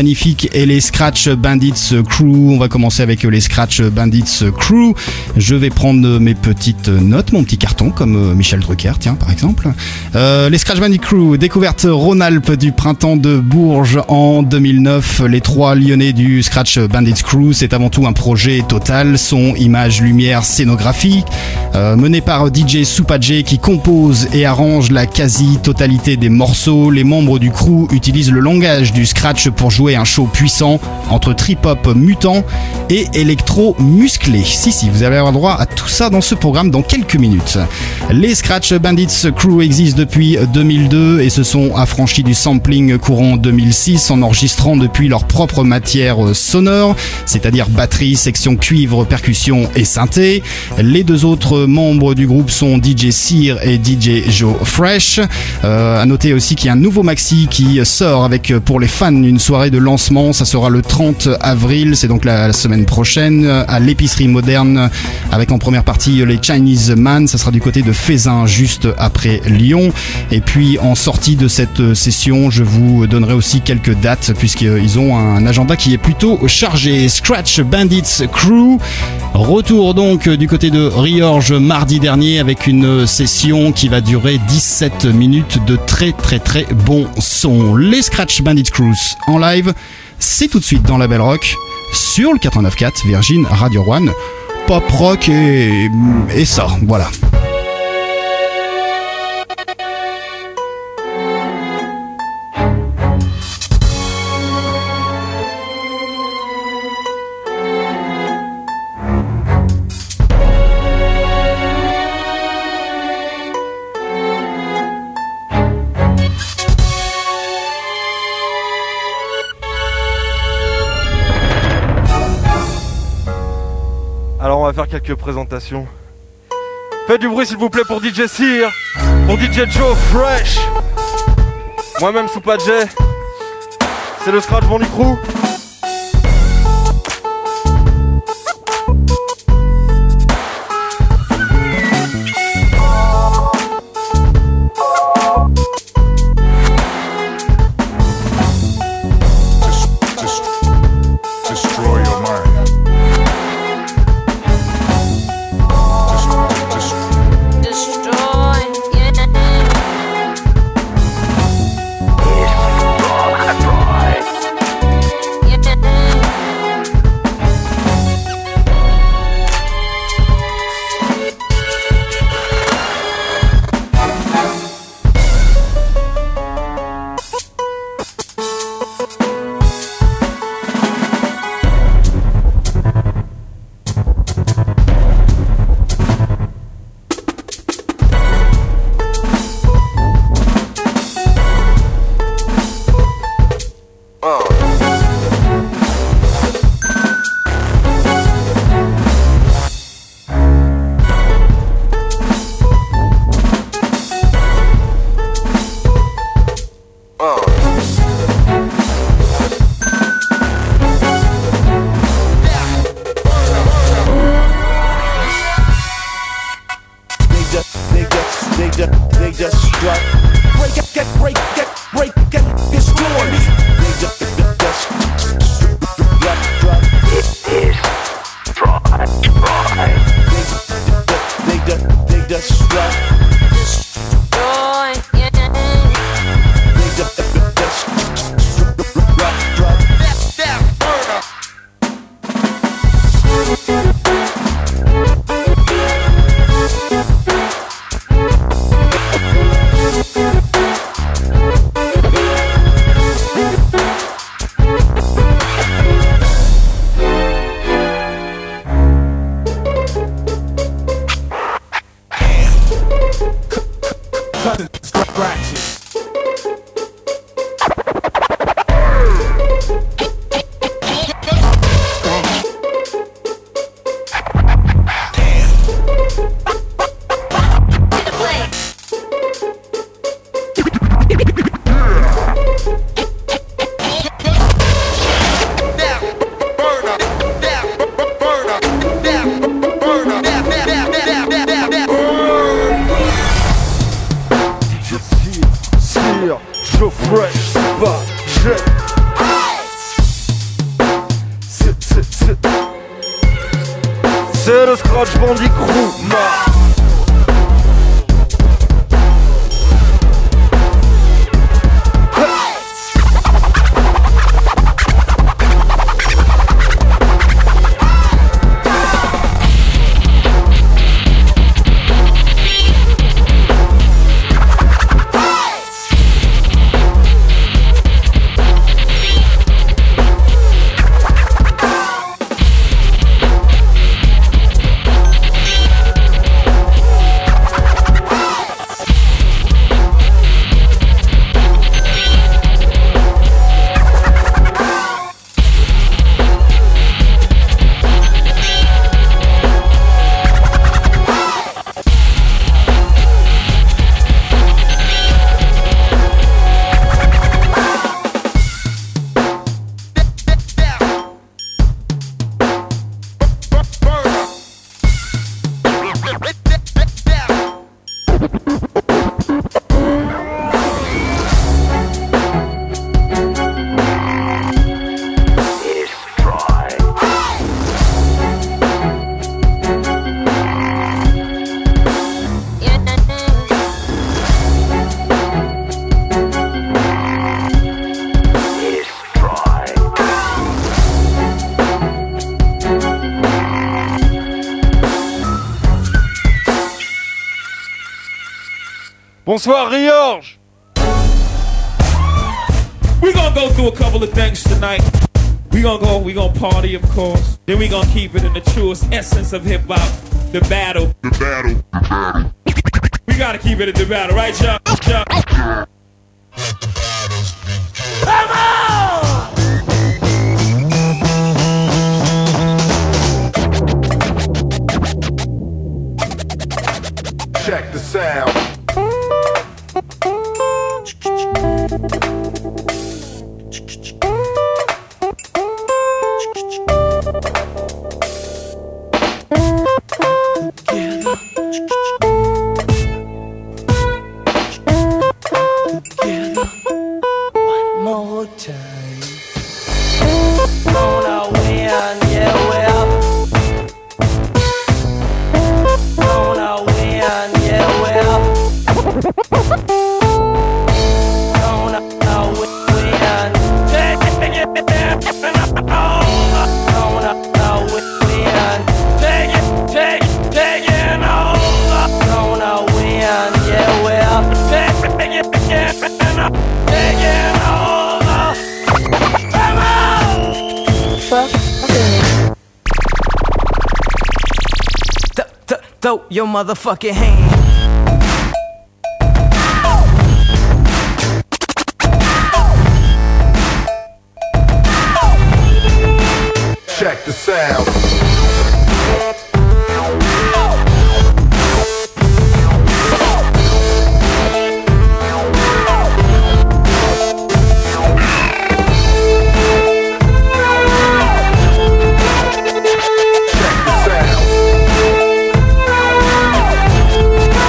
S2: magnifiques et les Scratch Bandits Crew. On va commencer avec les Scratch Bandits Crew. Je vais prendre mes petites notes, mon petit carton, comme Michel Drucker, tiens, par exemple. Euh, les Scratch Bandits Crew, découverte Rhône-Alpes du printemps de Bourges en deux mille neuf. Les trois Lyonnais du Scratch Bandits Crew, c'est avant tout un projet total, son, image, lumière, scénographie, euh, mené par D J Soupadjé qui compose et arrange la quasi-totalité des morceaux. Les membres du crew utilisent le langage du scratch pour jouer un show puissant entre trip-hop mutant et électro musclé. Si, si, vous allez avoir droit à tout ça dans ce programme dans quelques minutes. Les Scratch Bandits Crew existent depuis deux mille deux et se sont affranchis du sampling courant deux mille six en enregistrant depuis leur propre matière sonore, c'est-à-dire batterie, section cuivre, percussion et synthé. Les deux autres membres du groupe sont D J Sear et D J Joe Fresh. Euh, à noter aussi qu'il y a un nouveau maxi qui sort avec, pour les fans, une soirée de lancement. Ça sera le trente avril, c'est donc la, la semaine prochaine, à l'épicerie moderne, avec en première partie les Chinese Man. Ça sera du côté de Fézin, juste après Lyon. Et puis en sortie de cette session, je vous donnerai aussi quelques dates, puisqu'ils ont un agenda qui est plutôt chargé. Scratch Bandits Crew, retour donc du côté de Riorges mardi dernier avec une session qui va durer dix-sept minutes de très très très bon son. Les Scratch Bandits Crew en live, c'est tout de suite dans la Belle Rock sur le quatre-vingt-neuf virgule quatre Virgin Radio One. Pop rock et, et ça, voilà.
S9: Alors on va faire quelques présentations. Faites du bruit s'il vous plaît pour D J Sear, pour D J Joe Fresh, moi-même Soupadjé. C'est le Scratch Bandits Crew. Joe Fresh, Soupadjé. Roach Bandit Crew, mort. Bonsoir Riorge.
S10: We're gonna go through a couple of things tonight. We gonna go, we gonna party, of course. Then we gonna keep it in the truest essence of hip hop, the battle. The battle. The battle. We gotta keep it in the battle, right, y'all? Y'all. Come on!
S8: Check the sound.
S5: One more time. Gonna win, yeah, well. Gonna win, yeah, well. Gonna win, take it, gonna win, take it, take it, take it over. Gonna win, yeah, well. Take it, take it, take it over. Come on! Fuck, th- throw your motherfucking hand.
S8: Check the sound.
S5: Check the sound.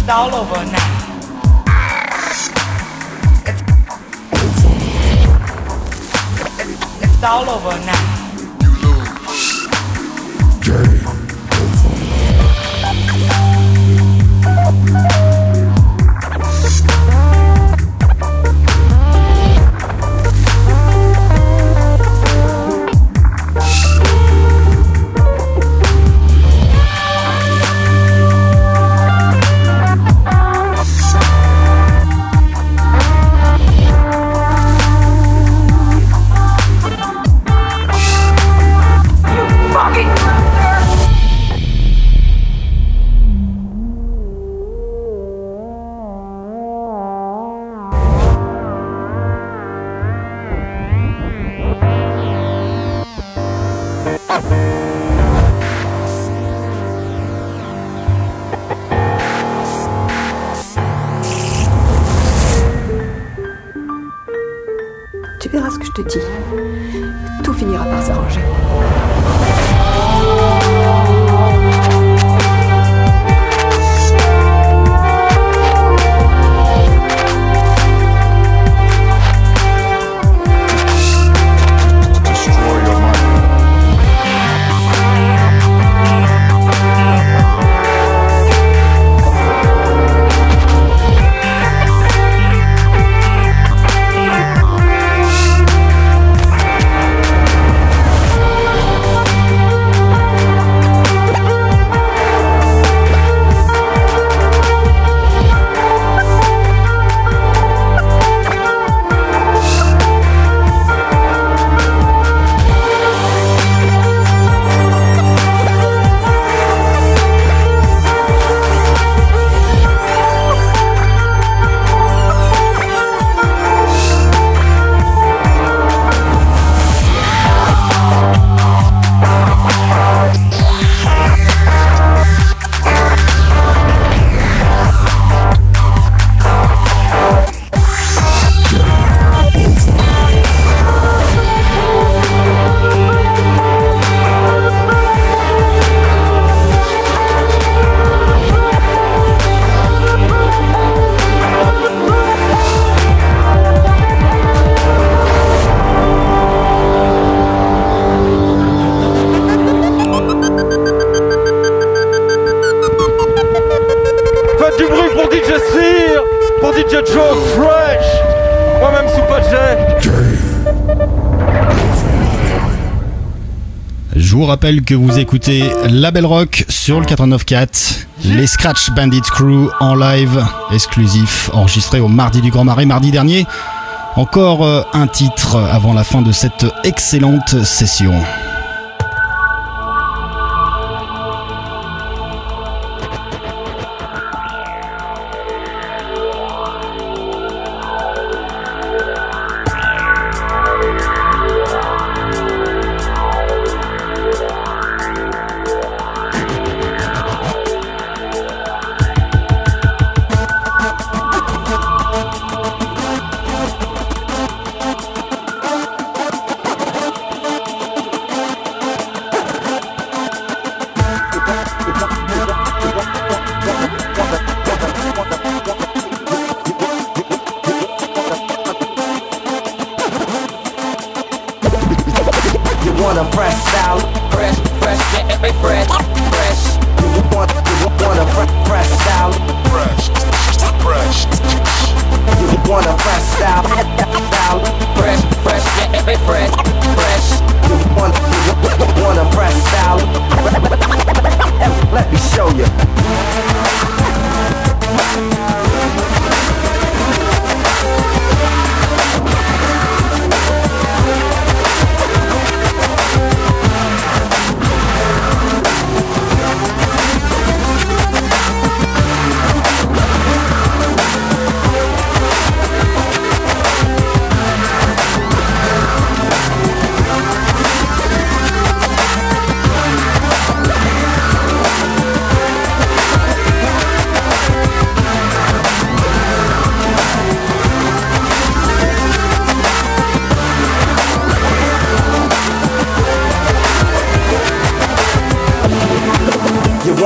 S11: It's all over now. It's, it's, it's all over now.
S12: Tu verras ce que je te dis. Tout finira par s'arranger.
S2: Je vous rappelle que vous écoutez Label Rock sur le quatre-vingt-neuf quatre, les Scratch Bandit Crew en live exclusif, enregistré au Mardi du Grand Marais mardi dernier. Encore euh, un titre avant la fin de cette excellente session.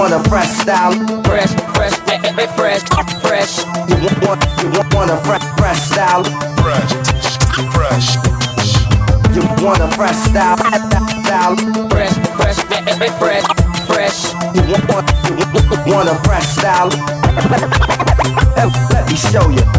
S8: want a fresh style?
S4: Fresh, fresh, fresh, fresh, fresh.
S8: You want, you want, want a fresh, fresh style? Fresh, fresh. You want a fresh style? Style?
S4: Fresh, fresh, fresh, fresh, fresh.
S8: You want, you want a fresh style? Let, let me show you.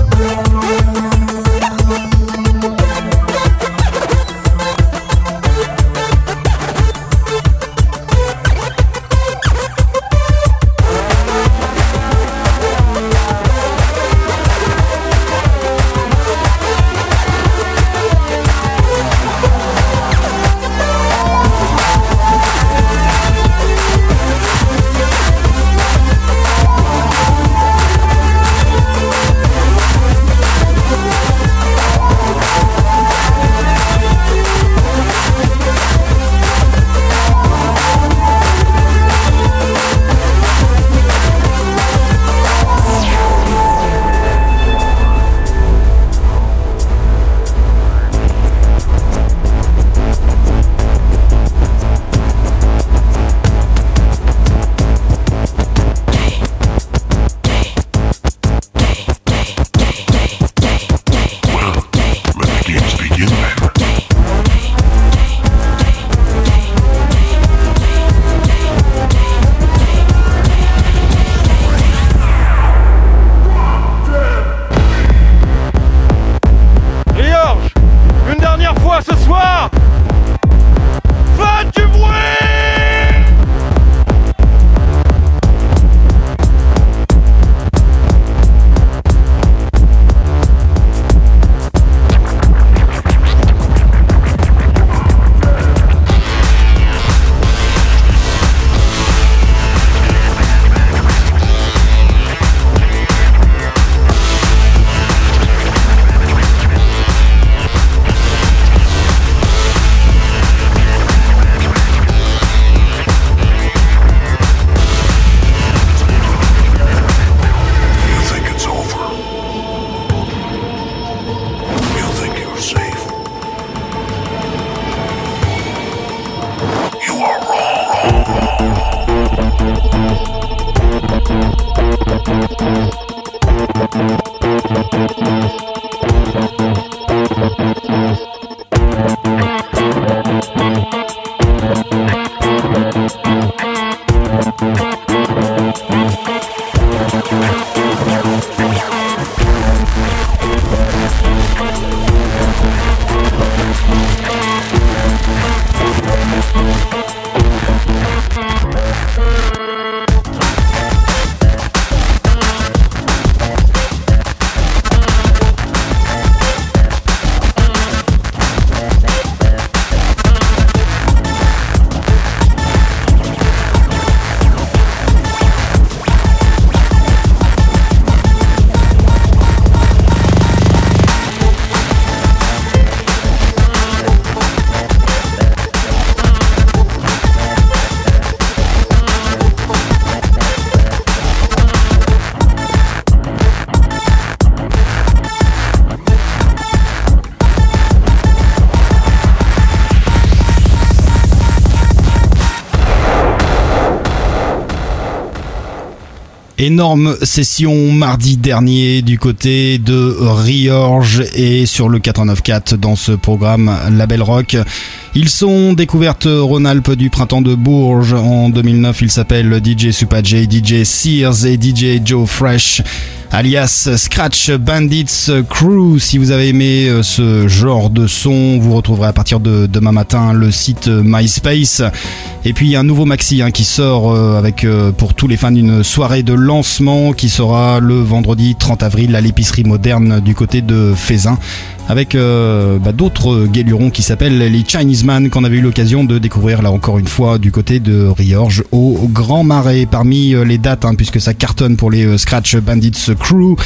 S2: Énorme session mardi dernier du côté de Riorge et sur le quatre-vingt-neuf quatre dans ce programme Label Rock. Ils sont découvertes Rhône-Alpes du printemps de Bourges. En deux mille neuf, ils s'appellent D J Supa J, D J Sears et D J Joe Fresh, alias Scratch Bandits Crew. Si vous avez aimé ce genre de son, vous retrouverez à partir de demain matin le site MySpace. Et puis il y a un nouveau maxi hein, qui sort euh, avec euh, pour tous les fans d'une soirée de lancement qui sera le vendredi trente avril à l'épicerie moderne du côté de Fézin, avec euh, bah, d'autres guélurons qui s'appellent les Chinese Man, qu'on avait eu l'occasion de découvrir là encore une fois du côté de Riorge au Grand Marais. Parmi euh, les dates, hein, puisque ça cartonne pour les euh, Scratch Bandits Crew,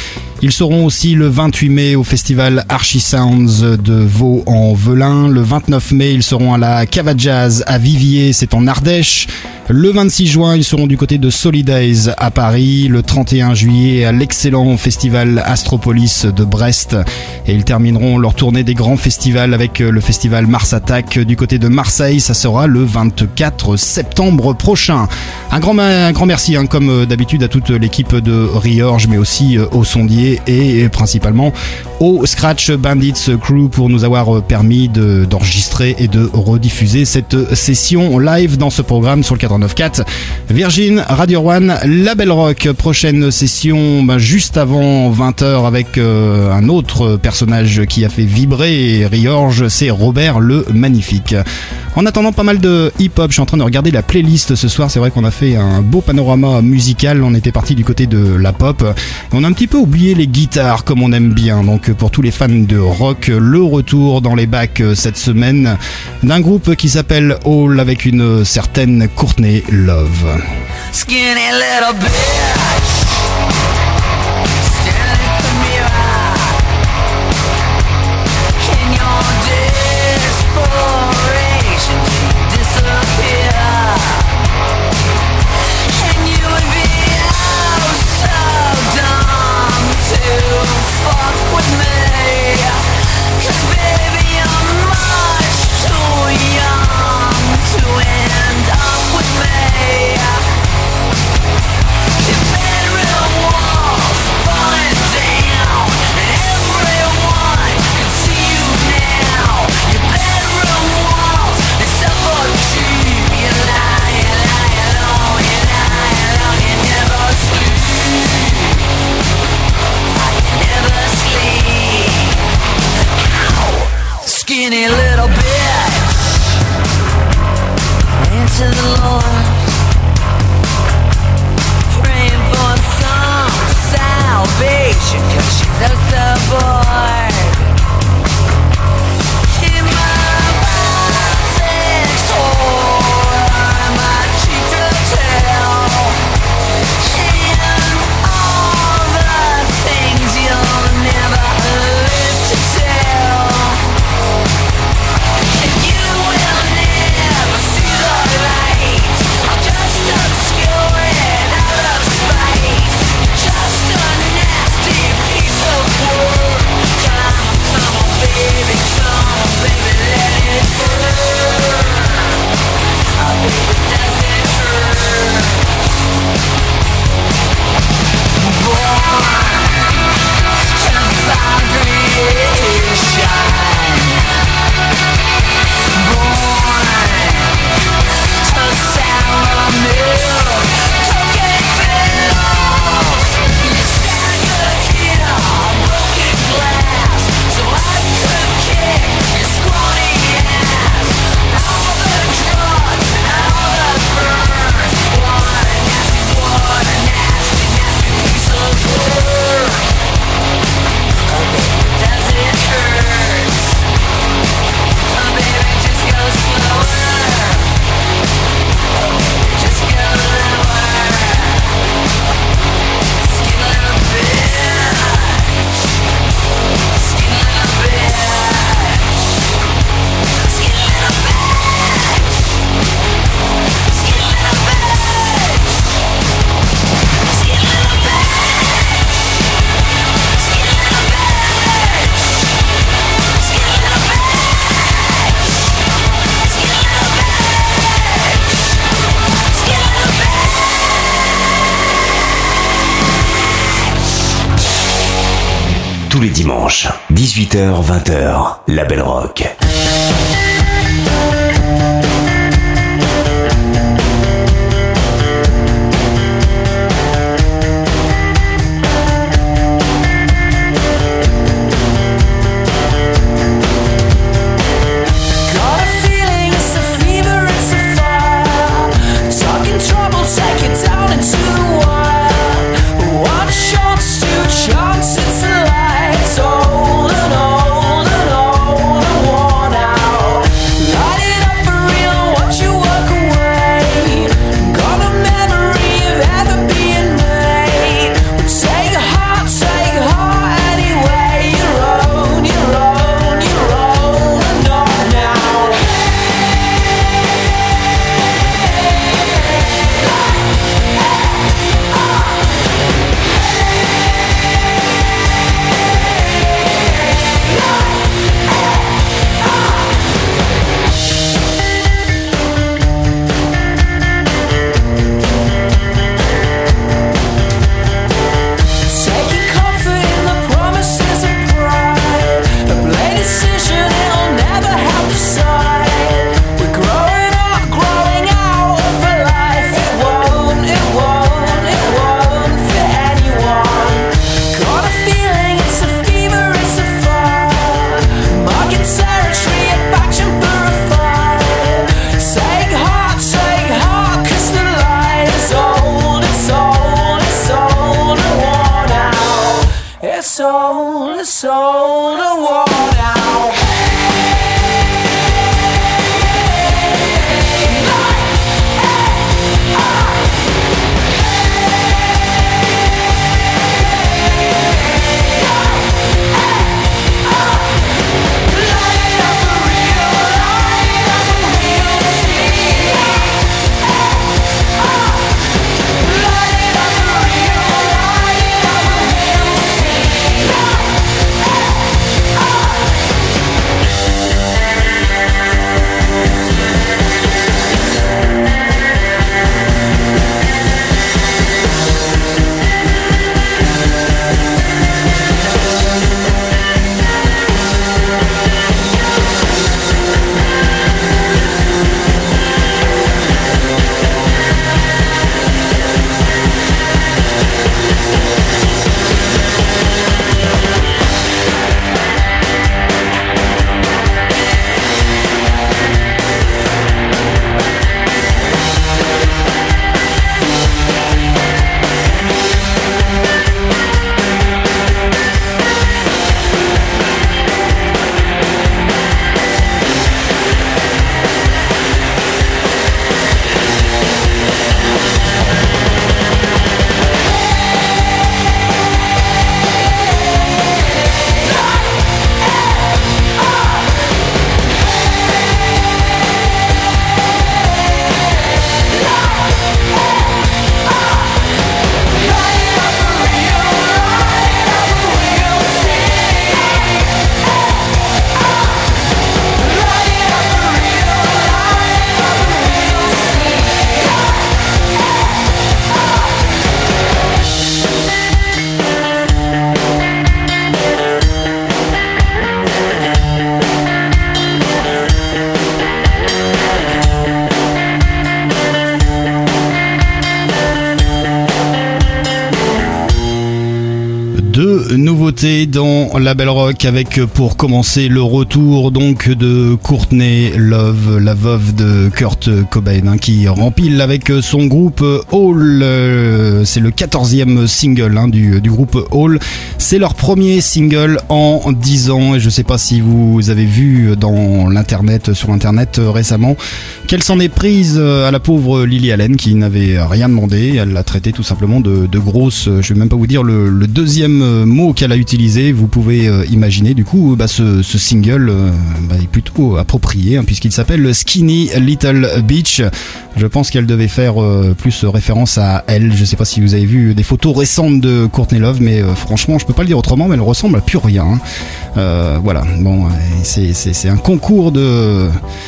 S2: Ils seront aussi le vingt-huit mai au festival Archie Sounds de Vaux-en-Velin. Le vingt-neuf mai, ils seront à la Cava Jazz à Viviers, c'est en Ardèche. Le vingt-six juin, ils seront du côté de Solidays à Paris. Le trente et un juillet, à l'excellent festival Astropolis de Brest. Et ils termineront leur tournée des grands festivals avec le festival Mars Attack du côté de Marseille. Ça sera le vingt-quatre septembre prochain. Un grand, un grand merci, hein, comme d'habitude, à toute l'équipe de Riorge, mais aussi au Sondier et principalement au Scratch Bandits Crew pour nous avoir permis de, d'enregistrer et de rediffuser cette session live dans ce programme sur le quatre-vingt-neuf quatre Virgin Radio One, La Belle Rock. Prochaine session ben, juste avant vingt heures avec euh, un autre personnage qui a fait vibrer Riorge, c'est Robert le Magnifique. En attendant, pas mal de hip-hop. Je suis en train de regarder la playlist ce soir. C'est vrai qu'on a fait un beau panorama musical. On était parti du côté de la pop. Et on a un petit peu oublié les guitares comme on aime bien. Donc pour tous les fans de rock, le retour dans les bacs cette semaine d'un groupe qui s'appelle Hall avec une certaine Courtney Love.
S3: Skinny little bitch, staring at the mirror in your desperation to disappear, and you would be oh so dumb to fuck with me, 'cause baby you're much too young to end up with me. Your bedroom walls falling down, and everyone can see you now. Your bedroom walls, they suffocate. You lie, you lie alone, you lie alone, you never sleep. You never sleep. Ow. Skinny little bitch, answer the Lord, praying for some salvation, 'cause she's so, so bored. In my biceps hole, I'm a cheat to tell, and all the things you'll never live to tell, and you will never see the light. Just obscured out of spite, just a nasty piece of work. Come, come on baby, come on baby, let it burn. Oh baby, does it hurt? Born to find creation, born to sour milk, cocaine pills. You staggered here on broken glass, so I could kick your scrawny ass. All the drugs and all the burns. What a nasty, what a nasty, nasty piece of work. Oh baby, does it hurt? Oh baby, just go slower. Oh baby, just go lower. Skinny little bitch, skinny little bitch, skinny little bitch, skinny little bitch, skinny little bitch, skinny little bitch, skinny little bitch, skinny little bitch, skinny little bitch.
S1: Tous les dimanches, dix-huit heures vingt heures, La Belle Rock.
S3: Got a feeling it's a fever, it's a fire. Talking trouble, take it down into the wire. One shot, two shots, it's a light. Old and old and old and worn soul, a soul to war now.
S2: Nouveauté dans la Belle Rock avec pour commencer le retour donc de Courtney Love, la veuve de Kurt Cobain, hein, qui rempile avec son groupe Hall. Euh, c'est le quatorzième single hein, du, du groupe Hall. C'est leur premier single en dix ans et je sais pas si vous avez vu dans l'internet, sur internet euh, récemment, qu'elle s'en est prise à la pauvre Lily Allen qui n'avait rien demandé. Elle l'a traité tout simplement de, de grosse, je vais même pas vous dire le, le deuxième mot qu'elle a utilisé. Vous pouvez euh, imaginer du coup bah, ce, ce single euh, bah, est plutôt approprié hein, puisqu'il s'appelle Skinny Little Bitch. Je pense qu'elle devait faire euh, plus référence à elle. Je sais pas si vous avez vu des photos récentes de Courtney Love, mais euh, franchement je peux pas le dire autrement, mais elle ressemble à plus rien hein. euh, voilà, bon c'est, c'est, c'est un concours de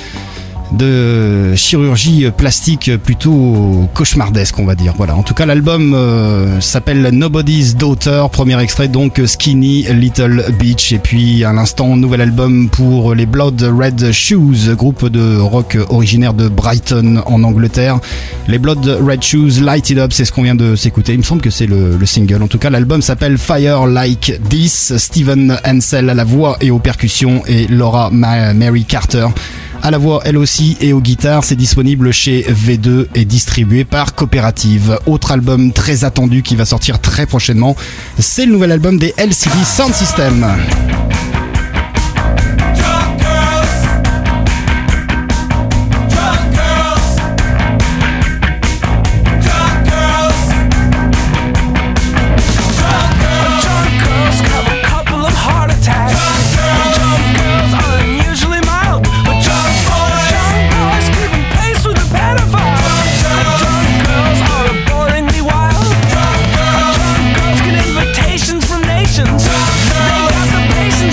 S2: de chirurgie plastique plutôt cauchemardesque, on va dire. Voilà. En tout cas, l'album euh, s'appelle Nobody's Daughter, premier extrait donc Skinny Little Bitch. Et puis à l'instant, nouvel album pour les Blood Red Shoes, groupe de rock originaire de Brighton en Angleterre. Les Blood Red Shoes, Light It Up, c'est ce qu'on vient de s'écouter. Il me semble que c'est le, le single. En tout cas, l'album s'appelle Fire Like This. Steven Ansell à la voix et aux percussions et Laura Ma- Mary Carter à la voix elle aussi et aux guitares. C'est disponible chez V deux et distribué par Coopérative. Autre album très attendu qui va sortir très prochainement, c'est le nouvel album des L C D Sound System.
S3: Patience. They got the patience.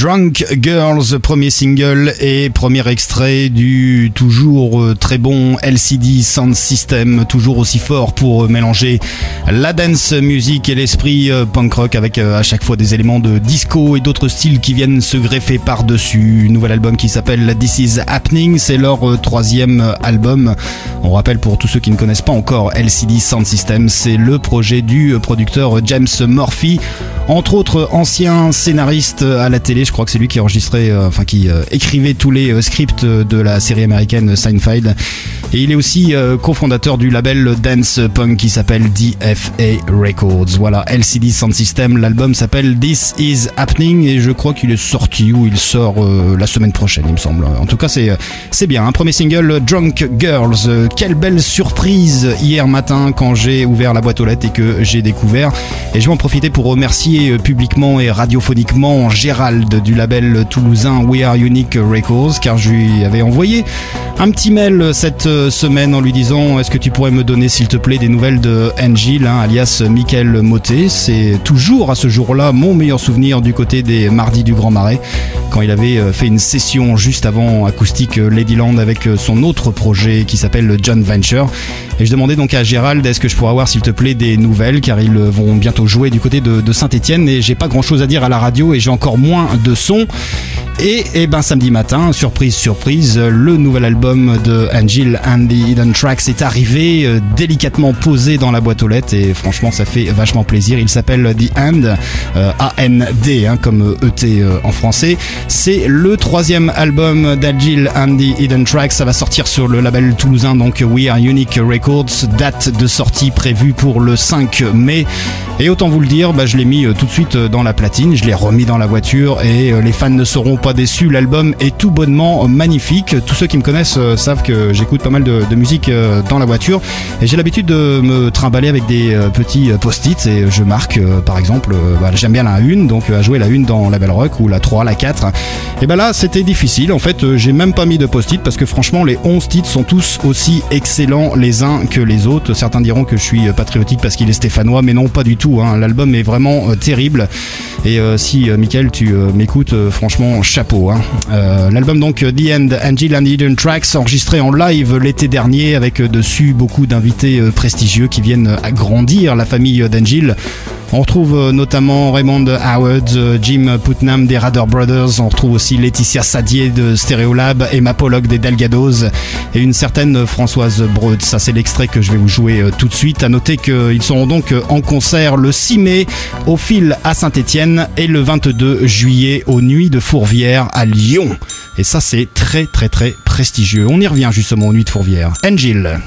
S2: Drunk Girls, premier single et premier extrait du toujours très bon L C D Sound System, toujours aussi fort pour mélanger la dance music et l'esprit punk rock avec à chaque fois des éléments de disco et d'autres styles qui viennent se greffer par-dessus. Nouvel album qui s'appelle This Is Happening, c'est leur troisième album. On rappelle pour tous ceux qui ne connaissent pas encore L C D Sound System, c'est le projet du producteur James Murphy, entre autres ancien scénariste à la télé. Je crois que c'est lui qui enregistrait, euh, enfin qui euh, écrivait tous les euh, scripts de la série américaine Seinfeld. Et il est aussi euh, cofondateur du label dance punk qui s'appelle D F A Records. Voilà, L C D Sound System, l'album s'appelle This Is Happening et je crois qu'il est sorti ou il sort euh, la semaine prochaine, il me semble. En tout cas, c'est c'est bien. Un premier single, Drunk Girls. Euh, quelle belle surprise hier matin quand j'ai ouvert la boîte aux lettres et que j'ai découvert. Et je vais en profiter pour remercier euh, publiquement et radiophoniquement Gérald du label toulousain We Are Unique Records, car je lui avais envoyé un petit mail cette semaine en lui disant: est-ce que tu pourrais me donner s'il te plaît des nouvelles de Angel, hein, alias Mickaël Motet. C'est toujours à ce jour-là mon meilleur souvenir du côté des Mardis du Grand Marais, quand il avait fait une session juste avant Acoustic Ladyland avec son autre projet qui s'appelle John Venture. Et je demandais donc à Gérald: est-ce que je pourrais avoir s'il te plaît des nouvelles, car ils vont bientôt jouer du côté de, de Saint-Etienne et j'ai pas grand chose à dire à la radio et j'ai encore moins de son. Et, et ben samedi matin, surprise surprise, le nouvel album de Angel and the Hidden Tracks est arrivé, euh, délicatement posé dans la boîte aux lettres, et franchement ça fait vachement plaisir. Il s'appelle The End, euh, A N D, hein, comme E T euh, en français. C'est le troisième album d'Angel and the Hidden Tracks. Ça va sortir sur le label toulousain donc We Are Unique Records. Date de sortie prévue pour le cinq mai. Et autant vous le dire, bah, je l'ai mis euh, tout de suite euh, dans la platine, je l'ai remis dans la voiture et euh, les fans ne seront pas déçus. L'album est tout bonnement euh, magnifique. Tous ceux qui me connaissent euh, savent que j'écoute pas mal de, de musique euh, dans la voiture et j'ai l'habitude de me trimballer avec des euh, petits euh, post-it et je marque euh, par exemple, euh, bah, j'aime bien la une, donc euh, à jouer la une dans Label Rock ou la trois, la quatre. Et ben là c'était difficile, en fait euh, j'ai même pas mis de post-it parce que franchement les onze titres sont tous aussi excellents les uns que les autres. Certains diront que je suis patriotique parce qu'il est stéphanois, mais non, pas du tout. Hein. L'album est vraiment euh, terrible. Et euh, si euh, Mickaël tu euh, m'écoutes, euh, franchement chapeau. Hein. Euh, l'album donc The End, Angel and the Hidden Tracks, enregistré en live l'été dernier avec euh, dessus beaucoup d'invités euh, prestigieux qui viennent agrandir la famille d'Angel. On retrouve euh, notamment Raymond Howard, euh, Jim Putnam des Rader Brothers, on retrouve aussi Laetitia Sadier de Stereolab, Emma Pollock des Delgados et une certaine Françoise Breut. Ça c'est l'extrait que je vais vous jouer euh, tout de suite. À noter qu'ils seront donc euh, en concert le six mai au Fil à Saint-Etienne et le vingt-deux juillet aux Nuits de Fourvière à Lyon. Et ça c'est très très très prestigieux. On y revient justement aux Nuits de Fourvière. Angel.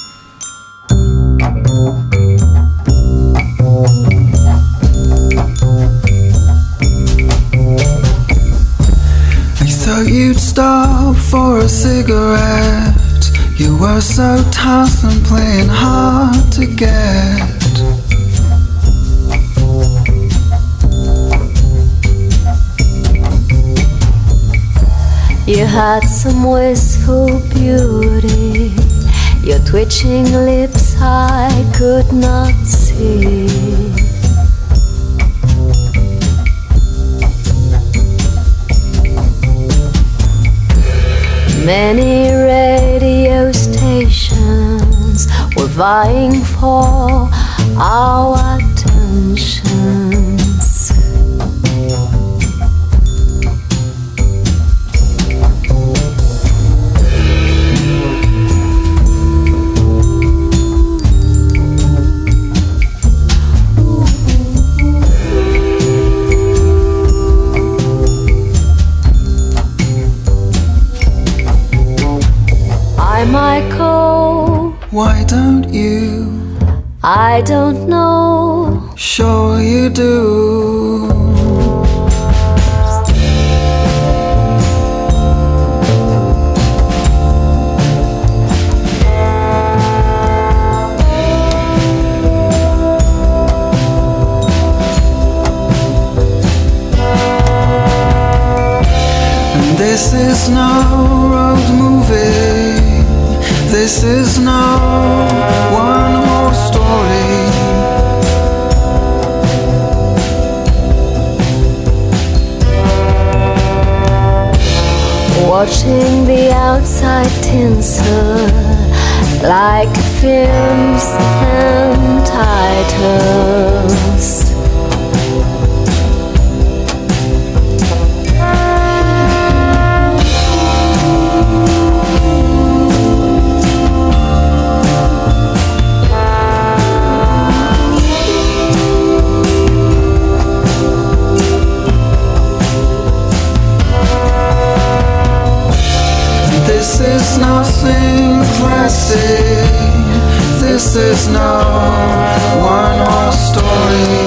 S3: Thought you'd stop for a cigarette. You were so tough and playing hard to get.
S13: You had some wistful beauty. Your twitching lips I could not see. Many radio stations were vying for our attentions. Michael,
S3: why don't you?
S13: I don't know.
S3: Sure you do. And this is no road movie. This is no one more story.
S13: watching the outside tinsel like films and titles.
S3: This is nothing classic. This is no one-horse story.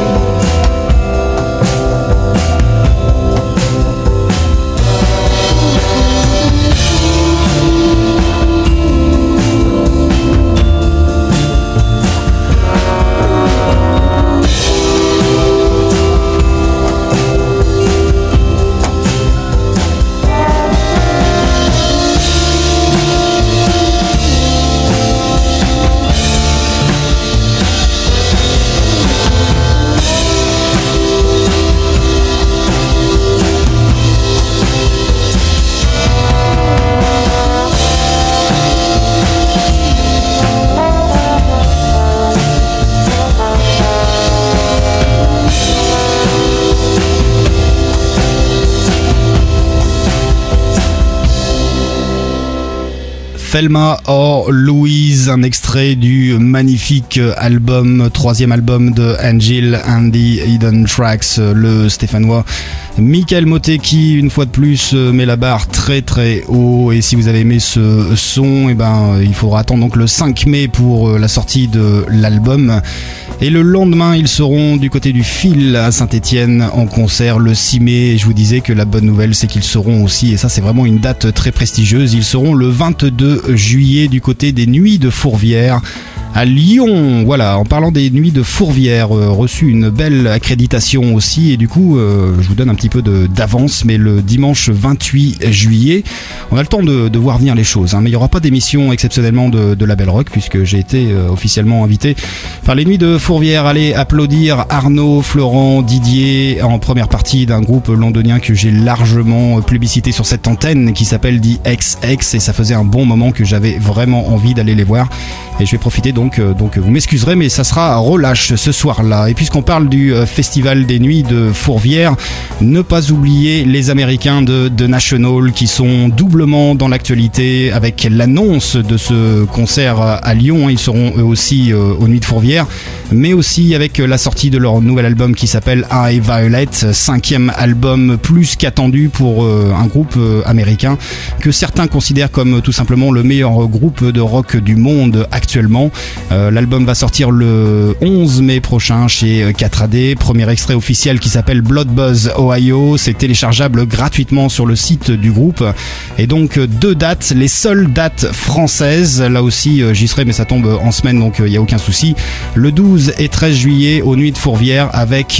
S2: Thelma or Louise, un extrait du magnifique album, troisième album de Angel and the Hidden Tracks, le stéphanois Michael Motet qui, une fois de plus, met la barre très très haut. Et si vous avez aimé ce son, et ben, il faudra attendre donc le cinq mai pour la sortie de l'album. Et le lendemain, ils seront du côté du Fil à Saint-Étienne en concert le six mai. Et je vous disais que la bonne nouvelle, c'est qu'ils seront aussi, et ça c'est vraiment une date très prestigieuse, ils seront le vingt-deux juillet du côté des Nuits de Fourvière à Lyon. Voilà, en parlant des Nuits de Fourvière, euh, reçu une belle accréditation aussi, et du coup euh, je vous donne un petit peu de, d'avance, mais le dimanche vingt-huit juillet, on a le temps de, de voir venir les choses, hein, mais il n'y aura pas d'émission exceptionnellement de, de la Belle Rock, puisque j'ai été euh, officiellement invité par les Nuits de Fourvière. Allez applaudir Arnaud, Florent, Didier en première partie d'un groupe londonien que j'ai largement publicité sur cette antenne qui s'appelle The X X, et ça faisait un bon moment que j'avais vraiment envie d'aller les voir, et je vais profiter donc, euh, donc vous m'excuserez, mais ça sera à relâche ce soir-là. Et puisqu'on parle du euh, festival des Nuits de Fourvière, ne pas oublier les Américains de The National qui sont doublement dans l'actualité avec l'annonce de ce concert à Lyon. Ils seront eux aussi euh, aux Nuits de Fourvière, mais aussi avec la sortie de leur nouvel album qui s'appelle I Violet, cinquième album plus qu'attendu pour euh, un groupe euh, américain que certains considèrent comme tout simplement le meilleur groupe de rock du monde actuellement. Euh, l'album va sortir le onze mai prochain chez quatre A D. Premier extrait officiel qui s'appelle Blood Buzz Ohio. C'est téléchargeable gratuitement sur le site du groupe. Et donc deux dates, les seules dates françaises. Là aussi j'y serai, mais ça tombe en semaine, donc il n'y a aucun souci. Le douze et treize juillet aux Nuits de Fourvière, avec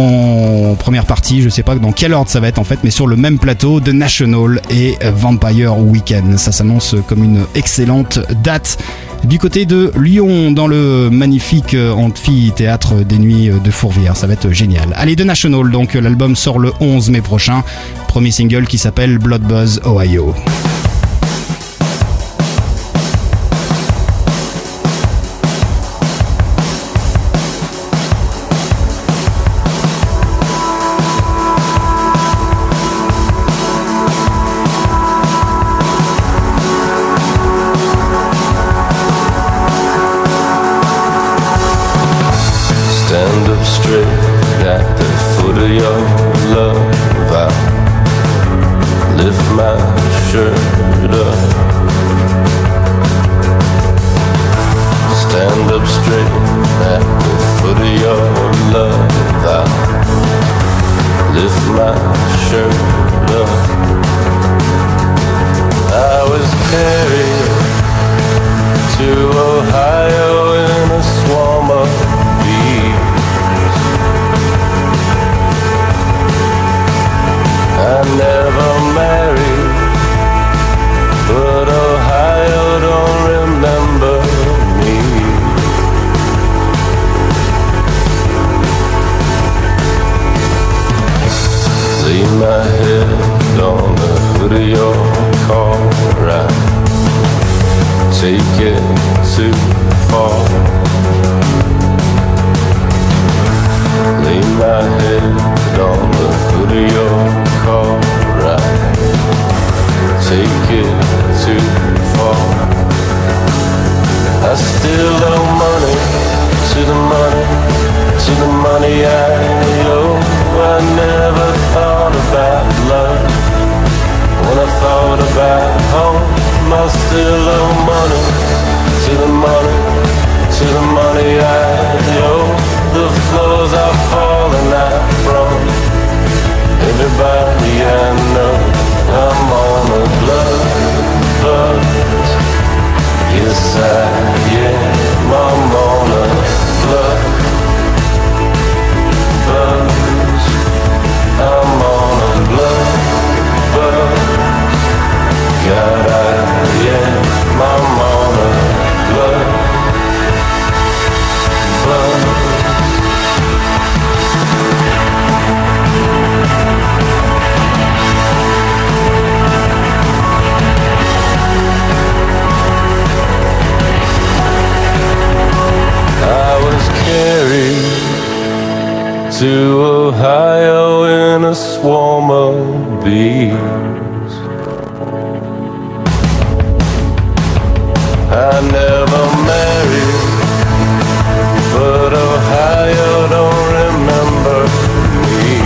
S2: en première partie, je sais pas dans quel ordre ça va être en fait, mais sur le même plateau, The National et Vampire Weekend. Ça s'annonce comme une excellente date du côté de Lyon, dans le magnifique amphithéâtre des Nuits de Fourvière. Ça va être génial. Allez, The National, donc l'album sort le onze mai prochain. Premier single qui s'appelle Blood Buzz Ohio.
S14: I still owe money to the money, to the money I owe. The floors are falling out from everybody I know. I'm on a blood buzz. Yes I am. I'm on a blood buzz. I'm on a blood buzz. God I am. I'm on a blood buzz. I was carried to Ohio in a swarm of bees. I never married, but Ohio don't remember me.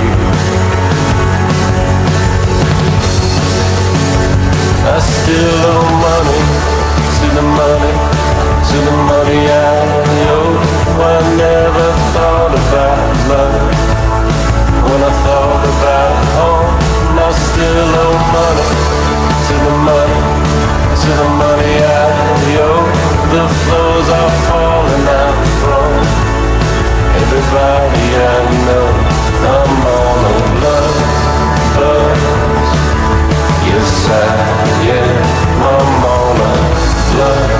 S14: I still owe money to the money, to the money I owe. I never thought about money when I thought about home. I still owe money to the money, to the money I owe. The floors are falling out from everybody I know. I'm on a blood buzz. Yes I am. I'm on a blood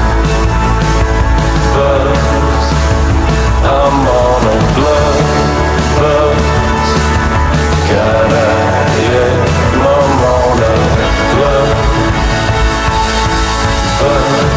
S14: buzz. I'm on a blood buzz. God I am. I'm on a blood buzz.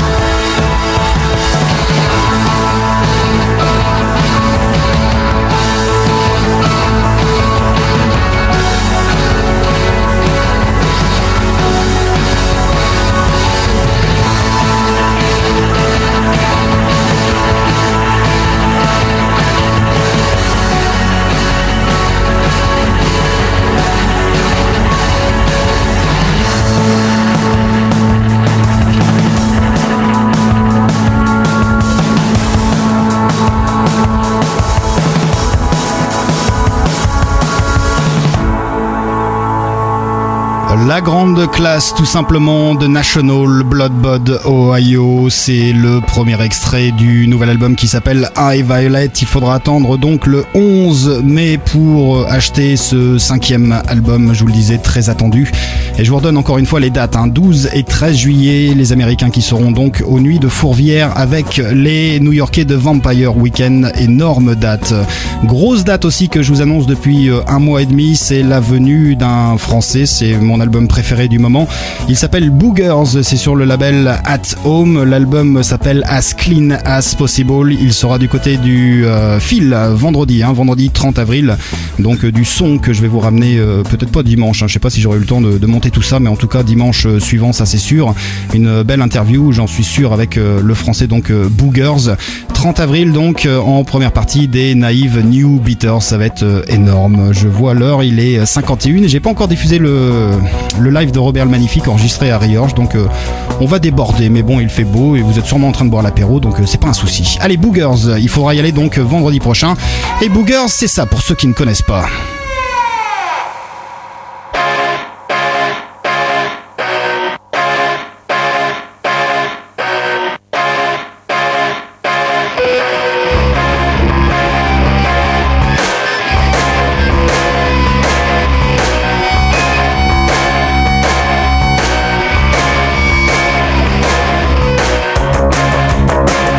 S2: La grande classe tout simplement de National Bloodbud Ohio, c'est le premier extrait du nouvel album qui s'appelle I Violet. Il faudra attendre donc le onze mai pour acheter ce cinquième album, je vous le disais, très attendu. Et je vous redonne encore une fois les dates, hein, douze et treize juillet, les Américains qui seront donc aux Nuits de Fourvière avec les New-Yorkais de Vampire Weekend. Énorme date. Grosse date aussi que je vous annonce depuis un mois et demi, c'est la venue d'un Français, c'est mon album préféré du moment. Il s'appelle Boogers, c'est sur le label At Home. L'album s'appelle As Clean As Possible. Il sera du côté du euh, fil vendredi, hein, vendredi trente avril. Donc euh, du son que je vais vous ramener, euh, peut-être pas dimanche, hein, je sais pas si j'aurai eu le temps de, de monter tout ça, mais en tout cas dimanche euh, suivant, ça c'est sûr. Une belle interview, j'en suis sûr, avec euh, le français donc euh, Boogers. trente avril donc euh, en première partie des Naive New Beaters, ça va être euh, énorme. Je vois l'heure, il est cinquante et une et j'ai pas encore diffusé le, le live de Robert le Magnifique enregistré à Riorges, donc euh, on va déborder, mais bon il fait beau et vous êtes sûrement en train de boire l'apéro, donc euh, c'est pas un souci. Allez Boogers, il faudra y aller donc vendredi prochain. Et Boogers, c'est ça pour ceux qui ne connaissent pas.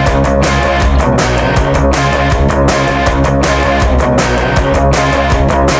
S14: We'll be right back.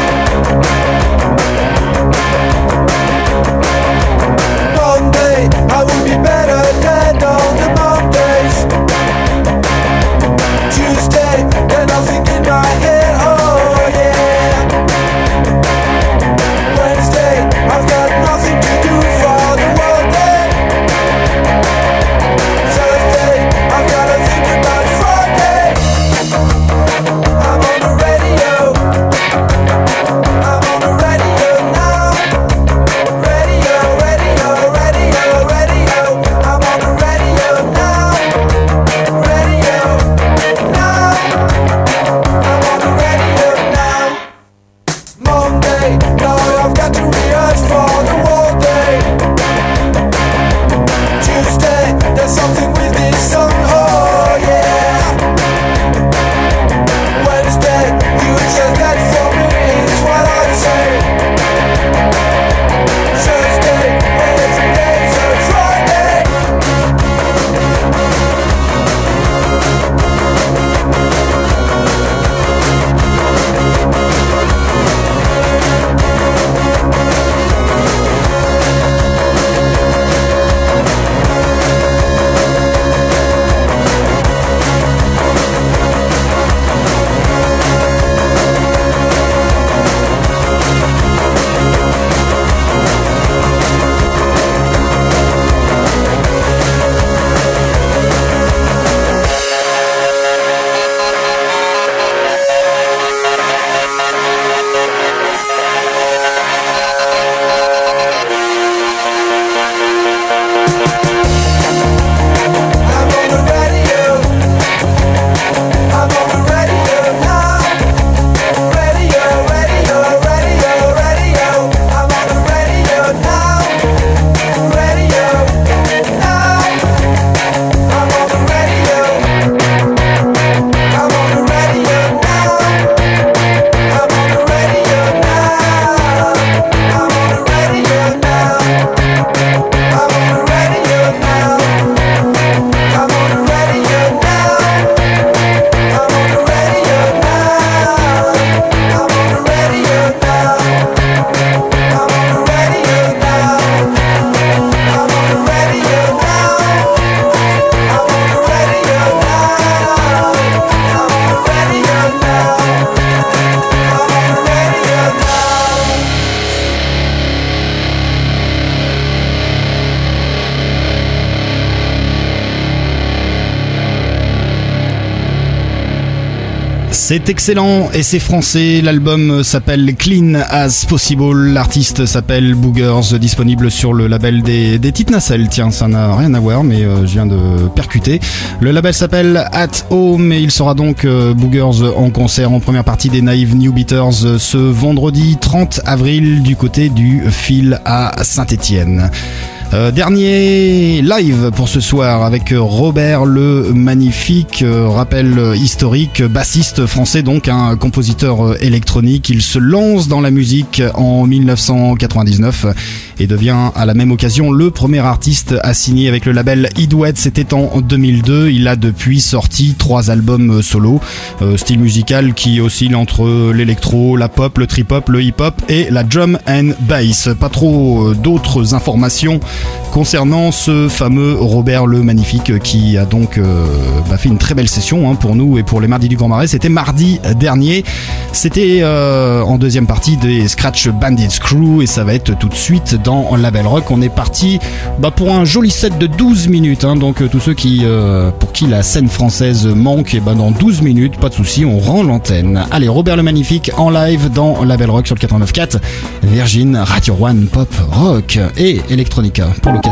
S2: C'est excellent et c'est français. L'album s'appelle Clean as Possible. L'artiste s'appelle Boogers, disponible sur le label des, des Petites Nacelles. Tiens, ça n'a rien à voir, mais euh, je viens de percuter. Le label s'appelle At Home et il sera donc euh, Boogers en concert en première partie des Naive New Beaters euh, ce vendredi trente avril du côté du Fil à Saint-Étienne. Euh, dernier live pour ce soir avec Robert le Magnifique, euh, rappel historique, bassiste français donc, un compositeur euh, électronique. Il se lance dans la musique en dix-neuf cent quatre-vingt-dix-neuf et devient à la même occasion le premier artiste à signer avec le label Idouet. C'était en deux mille deux. Il a depuis sorti trois albums solo, euh, style musical qui oscille entre l'électro, la pop, le trip-hop, le hip-hop et la drum and bass. Pas trop euh, d'autres informations concernant ce fameux Robert le Magnifique qui a donc euh, bah, fait une très belle session hein, pour nous et pour les mardis du Grand Marais. C'était mardi dernier. C'était euh, en deuxième partie des Scratch Bandits Crew et ça va être tout de suite dans Label Rock. On est parti bah, pour un joli set de douze minutes. Hein, donc euh, tous ceux qui, euh, pour qui la scène française manque, et bah, dans douze minutes, pas de souci, on rend l'antenne. Allez, Robert le Magnifique en live dans Label Rock sur le quatre-vingt-neuf point quatre, Virgin Radio One Pop Rock et Electronica pour l'occasion.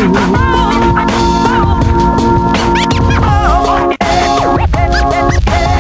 S15: Yeah.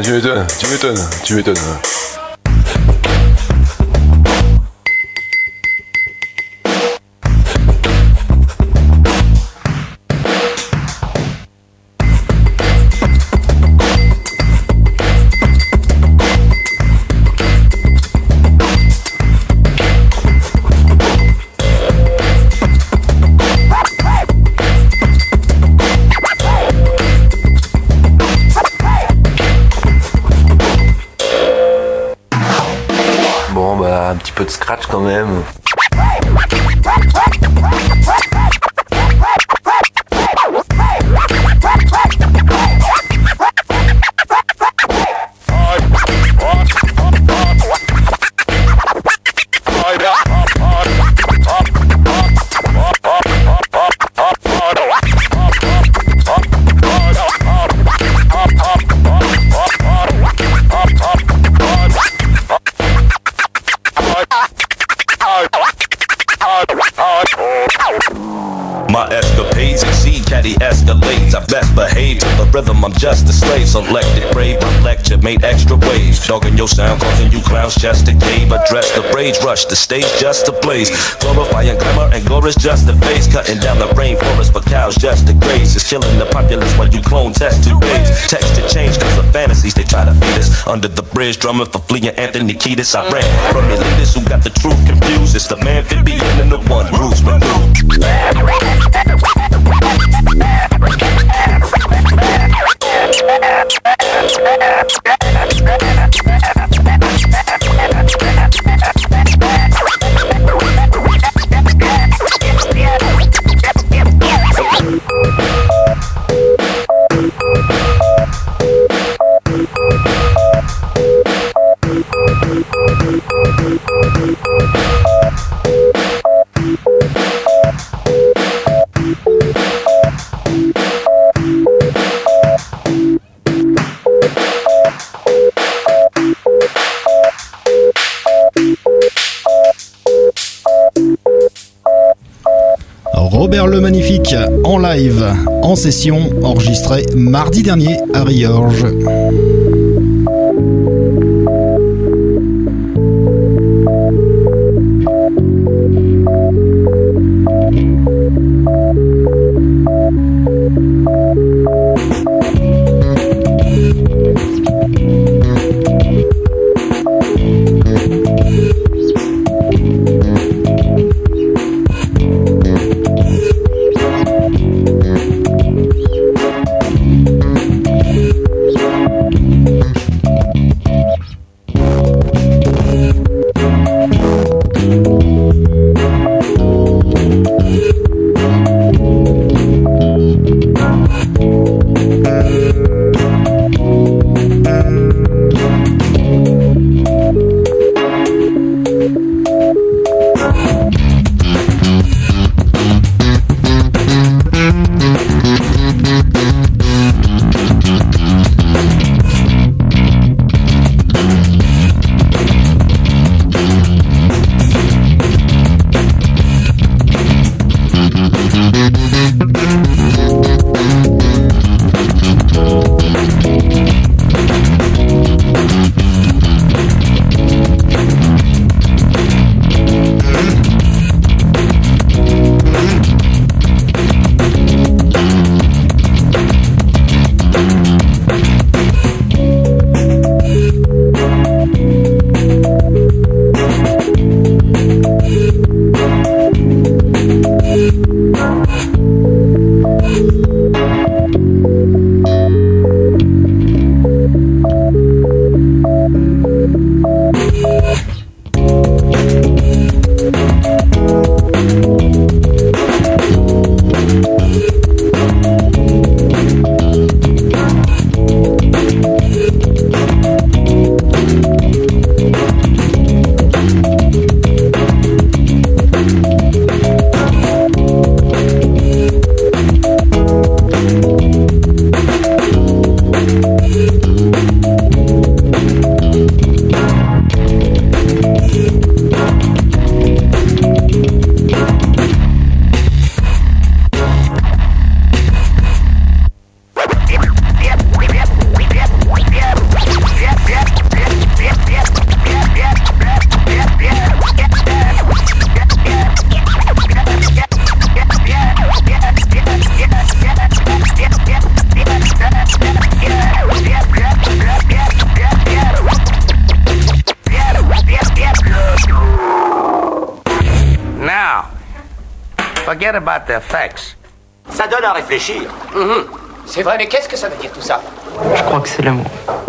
S15: tu m'étonnes, tu m'étonnes, tu m'étonnes.
S16: Un petit peu de scratch quand même.
S17: My escapades exceed caddy escalades. I best behave to the rhythm, I'm just a slave. Selected brave, my lecture made extra waves. Dogging your sound, causing you clowns just to cave. Address the rage, rush the stage just to blaze. Glorifying glamour and glorious just the face. Cutting down the rainforest for cows just to graze. It's killing the populace while you clone test tube babes. Texture change cause of fantasies they try to feed us. Under the bridge drumming for fleeing Anthony Kiedis. I ran from the leaders who got the truth confused. It's the man amphibian and the one roots removed.
S2: Robert le Magnifique en live, en session, enregistré mardi dernier à Riorges.
S18: Forget about the effects.
S19: Ça donne à réfléchir.
S7: Mhm. C'est vrai, mais qu'est-ce que ça veut dire tout ça?
S11: Je crois que c'est l'amour.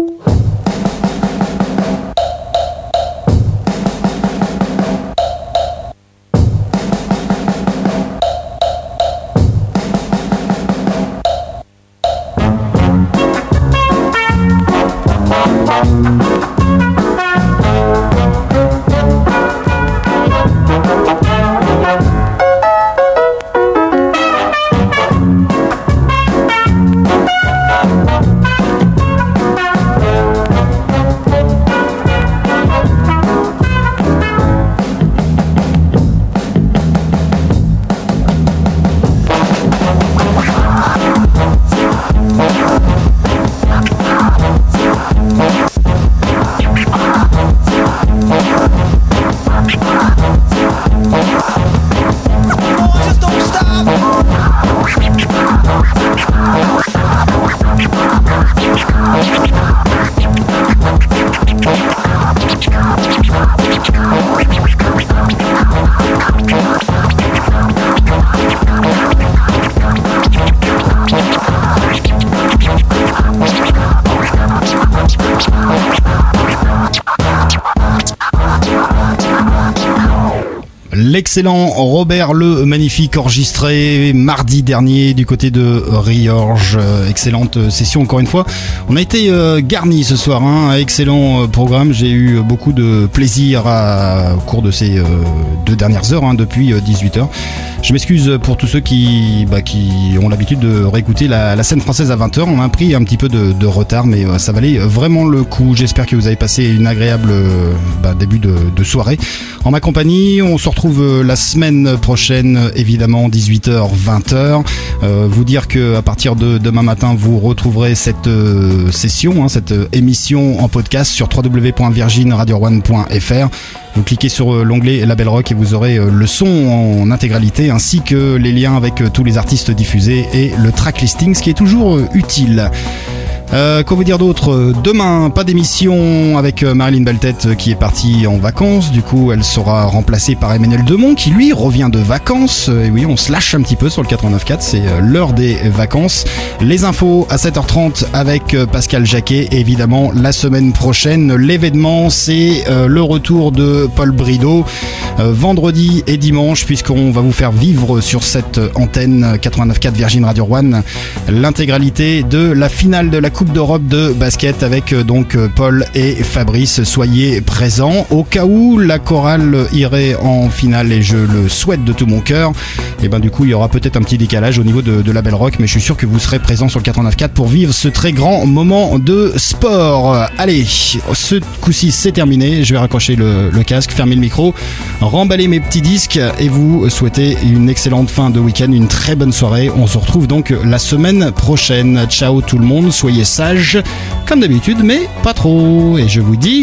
S2: L'excellent Robert Le Magnifique, enregistré mardi dernier du côté de Riorges. Excellente session encore une fois. On a été euh, garni ce soir, hein. Excellent programme. J'ai eu beaucoup de plaisir à, au cours de ces euh, deux dernières heures, hein, depuis dix-huit heures. Je m'excuse pour tous ceux qui, bah, qui ont l'habitude de réécouter la, la scène française à vingt heures. On a pris un petit peu de, de retard, mais euh, ça valait vraiment le coup. J'espère que vous avez passé une agréable euh, bah, début de, de soirée en ma compagnie. On se retrouve la semaine prochaine, évidemment, dix-huit heures vingt heures. Euh, vous dire que à partir de demain matin, vous retrouverez cette euh, session, hein, cette euh, émission en podcast sur w w w point virgin radio one point f r. Vous cliquez sur euh, l'onglet Label Rock et vous aurez euh, le son en intégralité ainsi que les liens avec euh, tous les artistes diffusés et le track listing, ce qui est toujours euh, utile. Euh, quoi vous dire d'autre? Demain, pas d'émission avec Marilyn Beltête qui est partie en vacances. Du coup, elle sera remplacée par Emmanuel Demont qui, lui, revient de vacances. Et oui, on se lâche un petit peu sur le quatre-vingt-neuf point quatre. C'est l'heure des vacances. Les infos à sept heures trente avec Pascal Jacquet. Et évidemment, la semaine prochaine, l'événement, c'est euh, le retour de Paul Brideau. Euh, vendredi et dimanche, puisqu'on va vous faire vivre sur cette antenne quatre-vingt-neuf point quatre Virgin Radio One l'intégralité de la finale de la Coupe d'Europe de basket avec donc Paul et Fabrice. Soyez présents au cas où la chorale irait en finale et je le souhaite de tout mon cœur. Et ben du coup il y aura peut-être un petit décalage au niveau de, de Label Rock, mais je suis sûr que vous serez présents sur le quatre-vingt-neuf point quatre pour vivre ce très grand moment de sport. Allez, ce coup-ci c'est terminé, je vais raccrocher le, le casque, fermer le micro, remballer mes petits disques et vous souhaiter une excellente fin de week-end, une très bonne soirée. On se retrouve donc la semaine prochaine. Ciao tout le monde, soyez sage comme d'habitude, mais pas trop. Et je vous dis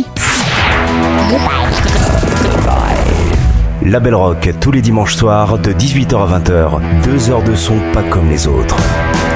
S1: Label Rock tous les dimanches soirs de dix-huit heures à vingt heures. Deux heures de son pas comme les autres.